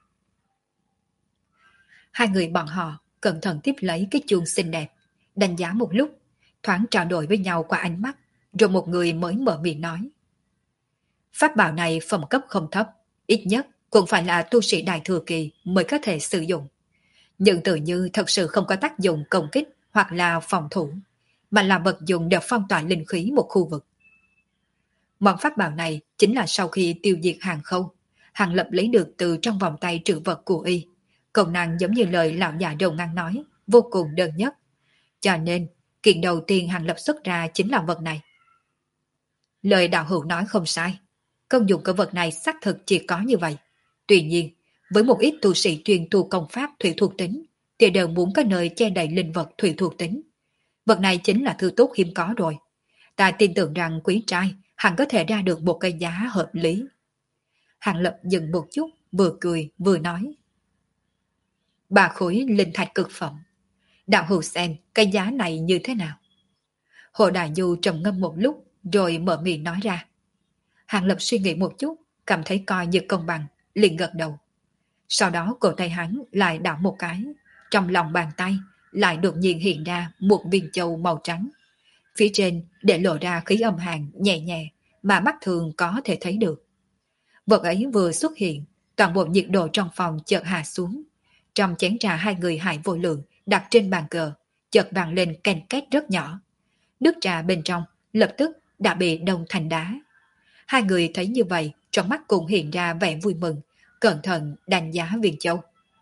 Hai người bọn họ cẩn thận tiếp lấy cái chuông xinh đẹp, đánh giá một lúc, thoáng trao đổi với nhau qua ánh mắt, rồi một người mới mở miệng nói. Pháp bảo này phẩm cấp không thấp, ít nhất cũng phải là tu sĩ đại thừa kỳ mới có thể sử dụng. Nhưng tự như thật sự không có tác dụng công kích hoặc là phòng thủ, mà là vật dụng để phong tỏa linh khí một khu vực. Món pháp bảo này chính là sau khi tiêu diệt Hàng Khâu, Hàng Lập lấy được từ trong vòng tay trữ vật của y. Công năng giống như lời lão già đầu ngang nói, vô cùng đơn nhất. Cho nên, kiện đầu tiên Hàng Lập xuất ra chính là vật này. Lời đạo hữu nói không sai. Công dụng của vật này xác thực chỉ có như vậy. Tuy nhiên, với một ít tu sĩ truyền tu công pháp thủy thuộc tính, thì đều muốn có nơi che đậy linh vật thủy thuộc tính. Vật này chính là thứ tốt hiếm có rồi. Ta tin tưởng rằng quý trai hẳn có thể ra được một cái giá hợp lý. Hàng Lập dừng một chút, vừa cười vừa nói. 3 khối linh thạch cực phẩm. Đạo hữu xem cái giá này như thế nào? Hồ Đại Du trầm ngâm một lúc rồi mở miệng nói ra. Hàng Lập suy nghĩ một chút, cảm thấy coi như công bằng, liền gật đầu. Sau đó cổ tay hắn lại đảo một cái, trong lòng bàn tay lại đột nhiên hiện ra một viên châu màu trắng. Phía trên để lộ ra khí âm hàn nhẹ nhẹ mà mắt thường có thể thấy được. Vật ấy vừa xuất hiện, toàn bộ nhiệt độ trong phòng chợt hạ xuống. Trong chén trà hai người Hải Vô Lượng đặt trên bàn cờ, chợt vang lên ken két rất nhỏ. Nước trà bên trong lập tức đã bị đông thành đá. Hai người thấy như vậy, trong mắt cũng hiện ra vẻ vui mừng, cẩn thận đánh giá viên châu.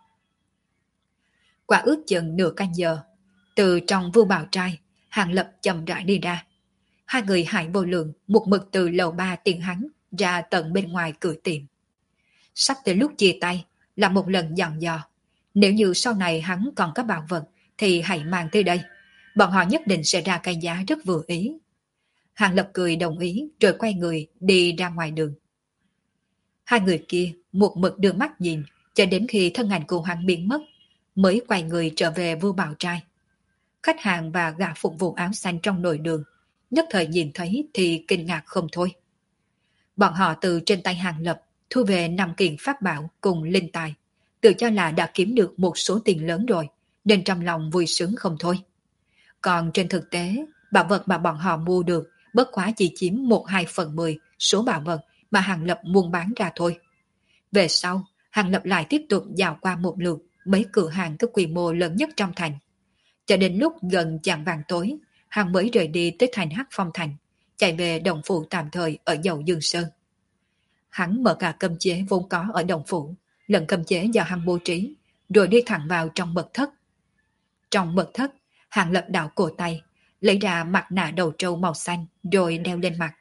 Qua ước chừng nửa canh giờ, từ trong Vưu Bảo Trai, Hàng Lập chậm rãi đi ra. Hai người Hải Vô Lượng một mực từ lầu 3 tiền hắn ra tận bên ngoài cửa tiệm. Sắp tới lúc chia tay là một lần dặn dò. Nếu như sau này hắn còn có bảo vật thì hãy mang tới đây. Bọn họ nhất định sẽ ra cái giá rất vừa ý. Hàng Lập cười đồng ý rồi quay người đi ra ngoài đường. Hai người kia một mực đưa mắt nhìn cho đến khi thân ảnh của hắn biến mất mới quay người trở về Vua Bảo Trai. Khách hàng và gã phục vụ áo xanh trong nội đường nhất thời nhìn thấy thì kinh ngạc không thôi. Bọn họ từ trên tay Hàng Lập thu về 5 kiện pháp bảo cùng linh tài, tự cho là đã kiếm được một số tiền lớn rồi, nên trong lòng vui sướng không thôi. Còn trên thực tế, bảo vật mà bọn họ mua được bất quá chỉ chiếm 1/2/10 số bảo vật mà Hàng Lập buôn bán ra thôi. Về sau, Hàng Lập lại tiếp tục dạo qua một lượt mấy cửa hàng có quy mô lớn nhất trong thành. Cho đến lúc gần chạng vàng tối, hắn mới rời đi tới thành Hắc Phong Thành, chạy về đồng phủ tạm thời ở Dầu Dương Sơn. Hắn mở cả cấm chế vốn có ở đồng phủ, lần cấm chế do hắn bố trí, rồi đi thẳng vào trong mật thất. Trong mật thất, Hàng Lập đảo cổ tay, lấy ra mặt nạ đầu trâu màu xanh rồi đeo lên mặt.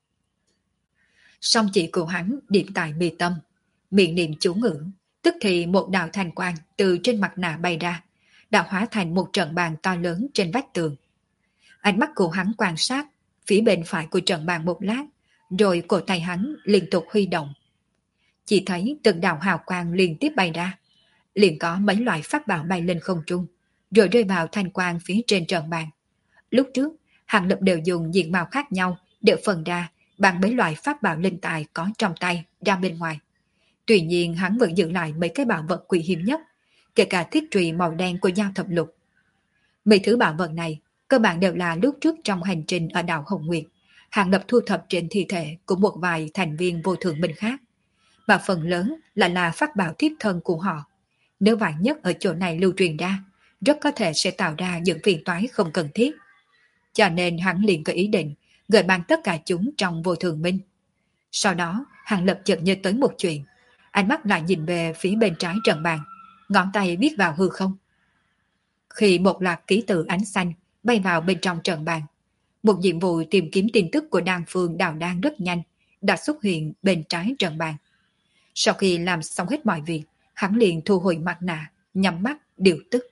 Song chỉ của hắn điểm tại mi tâm, miệng niệm chú ngữ, tức thì một đạo thanh quang từ trên mặt nạ bay ra, đã hóa thành một trận bàn to lớn trên vách tường. Ánh mắt của hắn quan sát phía bên phải của trận bàn một lát, rồi cổ tay hắn liên tục huy động. Chỉ thấy từng đạo hào quang liên tiếp bay ra, liền có mấy loại pháp bảo bay lên không trung, rồi rơi vào thanh quang phía trên trận bàn. Lúc trước, Hàng Lập đều dùng diện mạo khác nhau để phân ra bằng mấy loại pháp bảo linh tài có trong tay ra bên ngoài. Tuy nhiên hắn vẫn giữ lại mấy cái bảo vật quý hiếm nhất, kể cả thiết trùy màu đen của Giao Thập Lục. Mấy thứ bảo vật này cơ bản đều là lúc trước trong hành trình ở đảo Hồng Nguyệt, Hàng Lập thu thập trên thi thể của một vài thành viên vô thượng minh khác, mà phần lớn lại là pháp bảo thiếp thân của họ. Nếu vạn nhất ở chỗ này lưu truyền ra, rất có thể sẽ tạo ra những phiền toái không cần thiết. Cho nên hắn liền có ý định gửi bán tất cả chúng trong vô thường minh. Sau đó, Hàng Lập chợt nhớ tới một chuyện, ánh mắt lại nhìn về phía bên trái trận bàn, ngón tay viết vào hư không. Khi một loạt ký tự ánh xanh bay vào bên trong trận bàn, một nhiệm vụ tìm kiếm tin tức của Đan Phương Đào Đan rất nhanh đã xuất hiện bên trái trận bàn. Sau khi làm xong hết mọi việc, hắn liền thu hồi mặt nạ, nhắm mắt điều tức.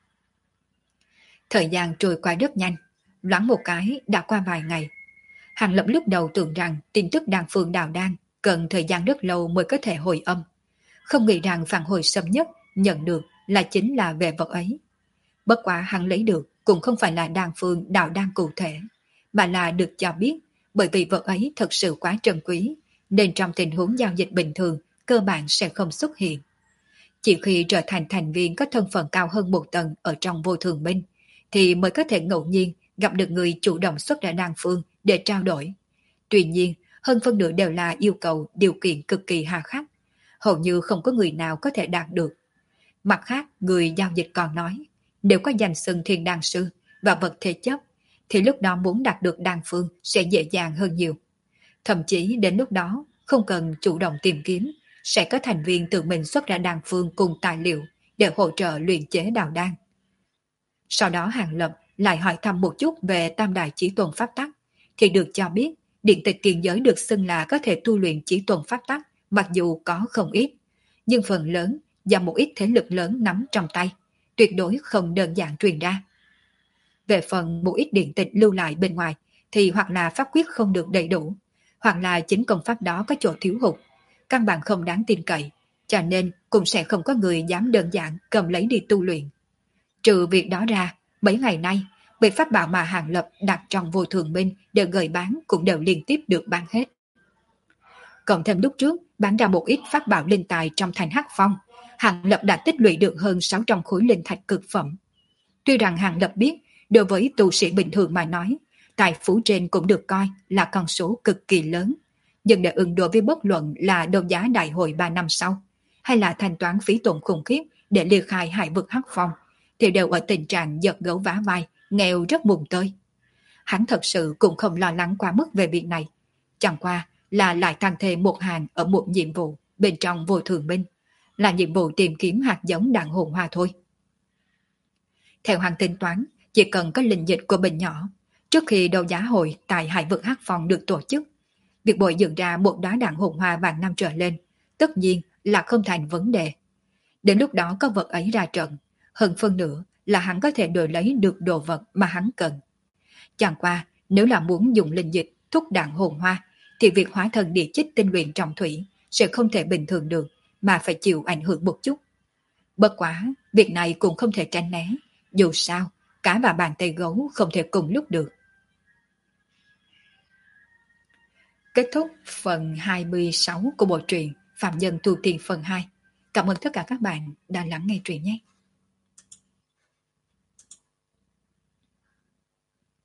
Thời gian trôi qua rất nhanh, loáng một cái đã qua vài ngày. Hàng Lập lúc đầu tưởng rằng tin tức Đan Phương Đào Đan cần thời gian rất lâu mới có thể hồi âm, không nghĩ rằng phản hồi sớm nhất nhận được là chính là về vật ấy. Bất quá hắn lấy được cũng không phải là Đan Phương Đào Đan cụ thể, mà là được cho biết bởi vì vật ấy thật sự quá trân quý, nên trong tình huống giao dịch bình thường cơ bản sẽ không xuất hiện. Chỉ khi trở thành thành viên có thân phận cao hơn một tầng ở trong vô thường minh, thì mới có thể ngẫu nhiên gặp được người chủ động xuất ra Đan Phương để trao đổi. Tuy nhiên, hơn phân nửa đều là yêu cầu điều kiện cực kỳ hà khắc, hầu như không có người nào có thể đạt được. Mặt khác, người giao dịch còn nói, nếu có danh xưng thiên đan sư và vật thể chấp, thì lúc đó muốn đạt được đan phương sẽ dễ dàng hơn nhiều. Thậm chí đến lúc đó, không cần chủ động tìm kiếm, sẽ có thành viên tự mình xuất ra đan phương cùng tài liệu để hỗ trợ luyện chế đào đan. Sau đó Hàng Lập lại hỏi thăm một chút về Tam Đại Chí Tuần Pháp Tắc, thì được cho biết điện tịch kiền giới được xưng là có thể tu luyện Chí Tuần Pháp Tắc, mặc dù có không ít, nhưng phần lớn do một ít thế lực lớn nắm trong tay, tuyệt đối không đơn giản truyền ra. Về phần một ít điện tịch lưu lại bên ngoài thì hoặc là pháp quyết không được đầy đủ, hoặc là chính công pháp đó có chỗ thiếu hụt, căn bản không đáng tin cậy, cho nên cũng sẽ không có người dám đơn giản cầm lấy đi tu luyện. Trừ việc đó ra, mấy ngày nay, về pháp bảo mà Hàng Lập đặt trong vô thường minh để gửi bán cũng đều liên tiếp được bán hết. Cộng thêm lúc trước bán ra một ít pháp bảo linh tài trong thành Hắc Phong, Hàng Lập đã tích lũy được hơn 600 khối linh thạch cực phẩm. Tuy rằng Hàng Lập biết, đối với tu sĩ bình thường mà nói, tài phú trên cũng được coi là con số cực kỳ lớn, nhưng để ứng đối với bất luận là đấu giá đại hội 3 năm sau, hay là thanh toán phí tổn khủng khiếp để liệt khai hải vực Hắc Phong, thì đều ở tình trạng giật gấu vá vai, nghèo rất buồn tơi. Hắn thật sự cũng không lo lắng quá mức về việc này, chẳng qua là lại tăng thêm một hàng ở một nhiệm vụ bên trong vô thường minh, là nhiệm vụ tìm kiếm hạt giống đạn hồn hoa thôi. Theo hắn tính toán, chỉ cần có linh dịch của bình nhỏ, trước khi đấu giá hội tại hải vực Hắc Phong được tổ chức, việc bồi dưỡng ra một đóa đạn hồn hoa vàng năm trở lên, tất nhiên là không thành vấn đề. Đến lúc đó có vật ấy ra trận, hơn phân nửa là hắn có thể đổi lấy được đồ vật mà hắn cần. Chẳng qua, nếu là muốn dùng linh dịch thúc đặng hồn hoa, thì việc hóa thần địa chích tinh luyện trọng thủy sẽ không thể bình thường được, mà phải chịu ảnh hưởng một chút. Bất quá, việc này cũng không thể tránh né. Dù sao, cá và bàn tay gấu không thể cùng lúc được. Kết thúc phần 26 của bộ truyện Phạm Nhân Tu Tiên phần 2. Cảm ơn tất cả các bạn đã lắng nghe truyện nhé.